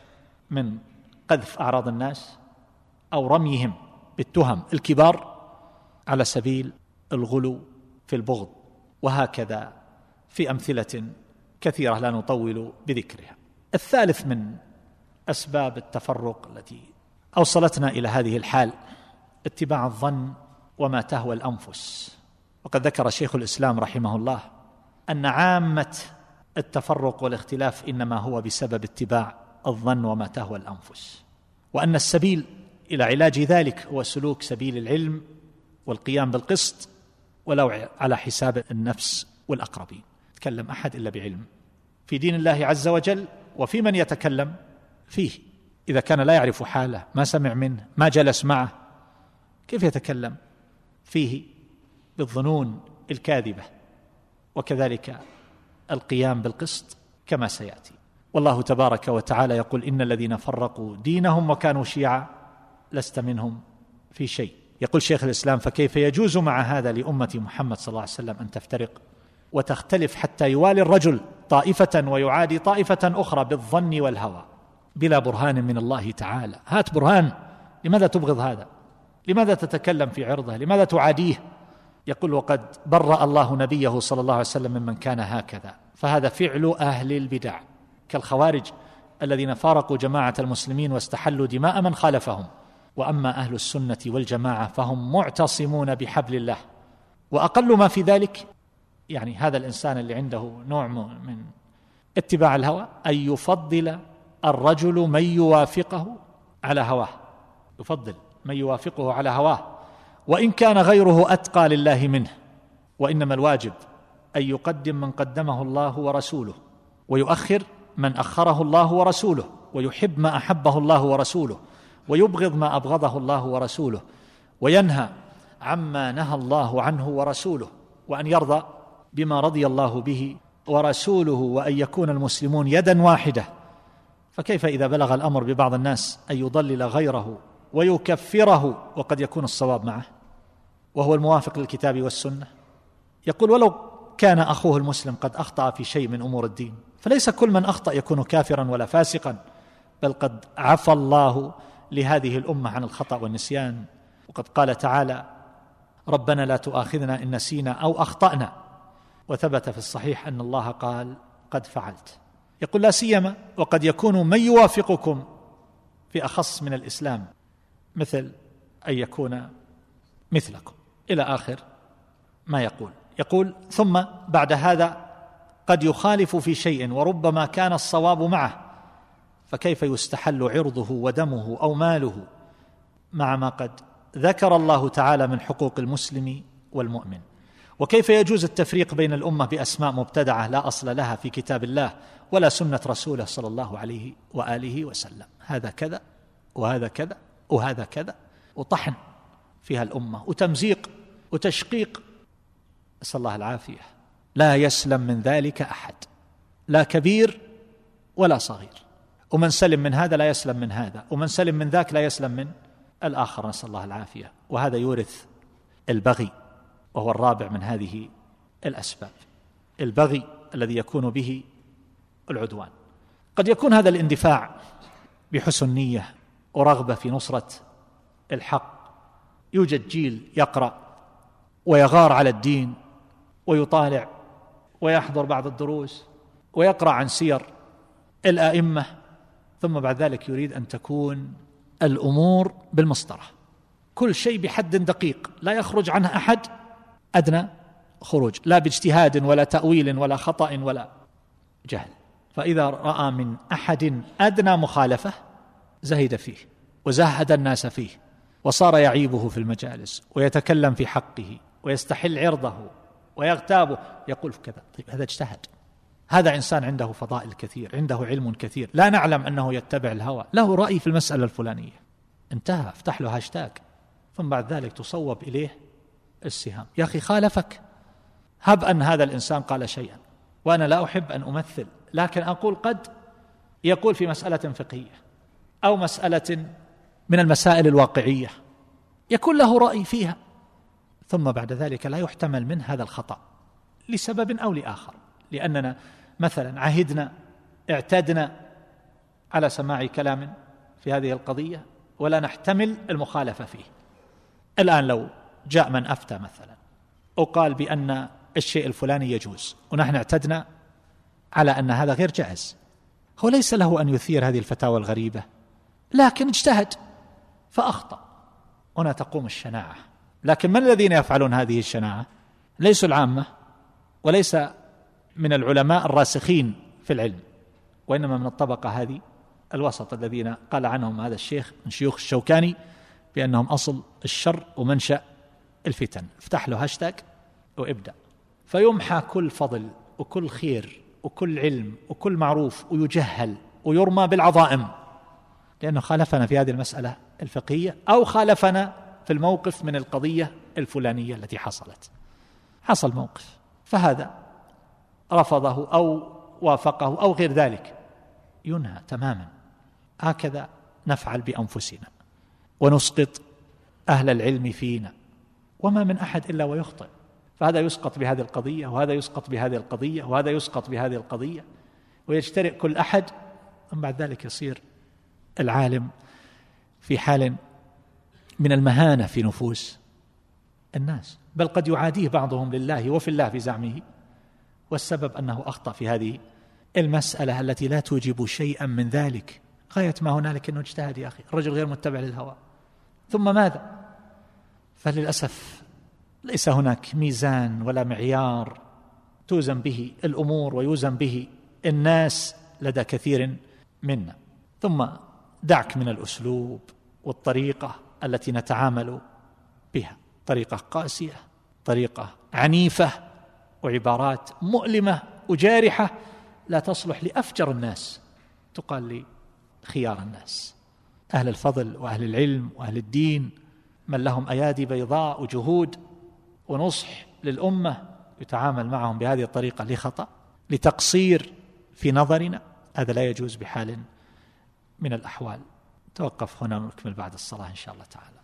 من قذف أعراض الناس أو رميهم بالتهم الكبار على سبيل الغلو في البغض، وهكذا في أمثلة كثيرة لا نطول بذكرها. الثالث من أسباب التفرق التي أوصلتنا إلى هذه الحال اتباع الظن وما تهوى الأنفس. وقد ذكر شيخ الإسلام رحمه الله أن عامة التفرق والاختلاف إنما هو بسبب اتباع الظن وما تهوى الأنفس، وأن السبيل إلى علاج ذلك هو سلوك سبيل العلم والقيام بالقسط، ولو على حساب النفس والأقربين. يتكلم أحد إلا بعلم في دين الله عز وجل وفي من يتكلم فيه. إذا كان لا يعرف حاله، ما سمع منه، ما جلس معه، كيف يتكلم فيه؟ بالظنون الكاذبة. وكذلك القيام بالقسط كما سيأتي. والله تبارك وتعالى يقول: إن الذين فرقوا دينهم وكانوا شيعا لست منهم في شيء. يقول شيخ الإسلام: فكيف يجوز مع هذا لأمة محمد صلى الله عليه وسلم أن تفترق وتختلف حتى يوالي الرجل طائفة ويعادي طائفة أخرى بالظن والهوى بلا برهان من الله تعالى؟ هات برهان. لماذا تبغض هذا؟ لماذا تتكلم في عرضه؟ لماذا تعاديه؟ يقول: وقد برأ الله نبيه صلى الله عليه وسلم ممن كان هكذا. فهذا فعل أهل البدع كالخوارج الذين فارقوا جماعة المسلمين واستحلوا دماء من خالفهم. وأما أهل السنة والجماعة فهم معتصمون بحبل الله. وأقل ما في ذلك يعني هذا الإنسان اللي عنده نوع من اتباع الهوى أن يفضل الرجل من يوافقه على هواه، يفضل من يوافقه على هواه وإن كان غيره أتقى لله منه. وإنما الواجب أن يقدم من قدمه الله ورسوله، ويؤخر من أخره الله ورسوله، ويحب ما أحبه الله ورسوله، ويبغض ما أبغضه الله ورسوله، وينهى عما نهى الله عنه ورسوله، وأن يرضى بما رضي الله به ورسوله، وأن يكون المسلمون يدا واحدة. فكيف إذا بلغ الأمر ببعض الناس أن يضلل غيره ويكفره وقد يكون الصواب معه وهو الموافق للكتاب والسنة؟ يقول: ولو كان أخوه المسلم قد أخطأ في شيء من أمور الدين، فليس كل من أخطأ يكون كافرا ولا فاسقا، بل قد عفى الله لهذه الأمة عن الخطأ والنسيان. وقد قال تعالى: ربنا لا تؤاخذنا إن نسينا أو أخطأنا. وثبت في الصحيح أن الله قال: قد فعلت. يقول: لا سيما وقد يكون من يوافقكم في أخص من الإسلام، مثل أن يكون مثلكم، إلى آخر ما يقول: ثم بعد هذا قد يخالف في شيء وربما كان الصواب معه، فكيف يستحل عرضه ودمه أو ماله مع ما قد ذكر الله تعالى من حقوق المسلم والمؤمن؟ وكيف يجوز التفريق بين الأمة بأسماء مبتدعة لا أصل لها في كتاب الله ولا سنة رسوله صلى الله عليه وآله وسلم؟ هذا كذا وهذا كذا وهذا كذا، وطحن فيها الأمة وتمزيق وتشقيق، نسأل الله العافية. لا يسلم من ذلك أحد، لا كبير ولا صغير، ومن سلم من هذا لا يسلم من هذا، ومن سلم من ذاك لا يسلم من الآخر، نسأل الله العافية. وهذا يورث البغي، وهو الرابع من هذه الأسباب، البغي الذي يكون به العدوان. قد يكون هذا الاندفاع بحسن نية ورغبة في نصرة الحق. يوجد جيل يقرأ ويغار على الدين ويطالع ويحضر بعض الدروس ويقرأ عن سير الآئمة، ثم بعد ذلك يريد أن تكون الأمور بالمسطرة، كل شيء بحد دقيق لا يخرج عنه أحد أدنى خروج، لا باجتهاد ولا تأويل ولا خطأ ولا جهل. فإذا رأى من أحد أدنى مخالفة زهد فيه وزهد الناس فيه، وصار يعيبه في المجالس ويتكلم في حقه ويستحل عرضه ويغتابه، يقول كذا. طيب هذا اجتهد، هذا إنسان عنده فضائل كثير، عنده علم كثير، لا نعلم أنه يتبع الهوى، له رأي في المسألة الفلانية، انتهى، افتح له هاشتاج، ثم بعد ذلك تصوب إليه السهام. يا أخي خالفك، هب أن هذا الإنسان قال شيئا، وأنا لا أحب أن أمثل، لكن أقول قد يقول في مسألة فقهية أو مسألة من المسائل الواقعية يكون له رأي فيها، ثم بعد ذلك لا يحتمل منه هذا الخطأ لسبب أو لآخر، لأننا مثلا عهدنا اعتدنا على سماع كلام في هذه القضية ولا نحتمل المخالفة فيه. الآن لو جاء من أفتى مثلا وقال بأن الشيء الفلاني يجوز ونحن اعتدنا على أن هذا غير جائز، هو ليس له أن يثير هذه الفتاوى الغريبة، لكن اجتهد فأخطأ، هنا تقوم الشناعة. لكن من الذين يفعلون هذه الشناعة؟ ليسوا العامة وليس من العلماء الراسخين في العلم، وإنما من الطبقة هذه الوسط الذين قال عنهم هذا الشيخ من شيوخ الشوكاني بأنهم أصل الشر ومنشأ الفتن. افتح له هاشتاج وابدأ، فيمحى كل فضل وكل خير وكل علم وكل معروف، ويجهل ويرمى بالعظائم، لأنه خالفنا في هذه المسألة الفقهية أو خالفنا في الموقف من القضية الفلانية التي حصل موقف، فهذا رفضه أو وافقه أو غير ذلك ينهى تماما. هكذا نفعل بأنفسنا ونسقط أهل العلم فينا، وما من أحد إلا ويخطئ، فهذا يسقط بهذه القضية وهذا يسقط بهذه القضية وهذا يسقط بهذه القضية، ويجترئ كل أحد، ثم بعد ذلك يصير العالم في حال من المهانة في نفوس الناس، بل قد يعاديه بعضهم لله وفي الله في زعمه، والسبب أنه أخطأ في هذه المسألة التي لا توجب شيئا من ذلك، غاية ما هنالك أنه اجتهد يا أخي، الرجل غير متبع للهوى، ثم ماذا؟ فللأسف ليس هناك ميزان ولا معيار توزن به الأمور ويوزن به الناس لدى كثير منا. ثم دعك من الأسلوب والطريقة التي نتعامل بها، طريقة قاسية، طريقة عنيفة، وعبارات مؤلمة وجارحة لا تصلح لأفجر الناس تقال لخيار الناس، أهل الفضل وأهل العلم وأهل الدين، من لهم أيادي بيضاء وجهود ونصح للأمة، يتعامل معهم بهذه الطريقة لخطأ لتقصير في نظرنا، هذا لا يجوز بحال من الأحوال. توقف هنا ونكمل بعد الصلاة إن شاء الله تعالى.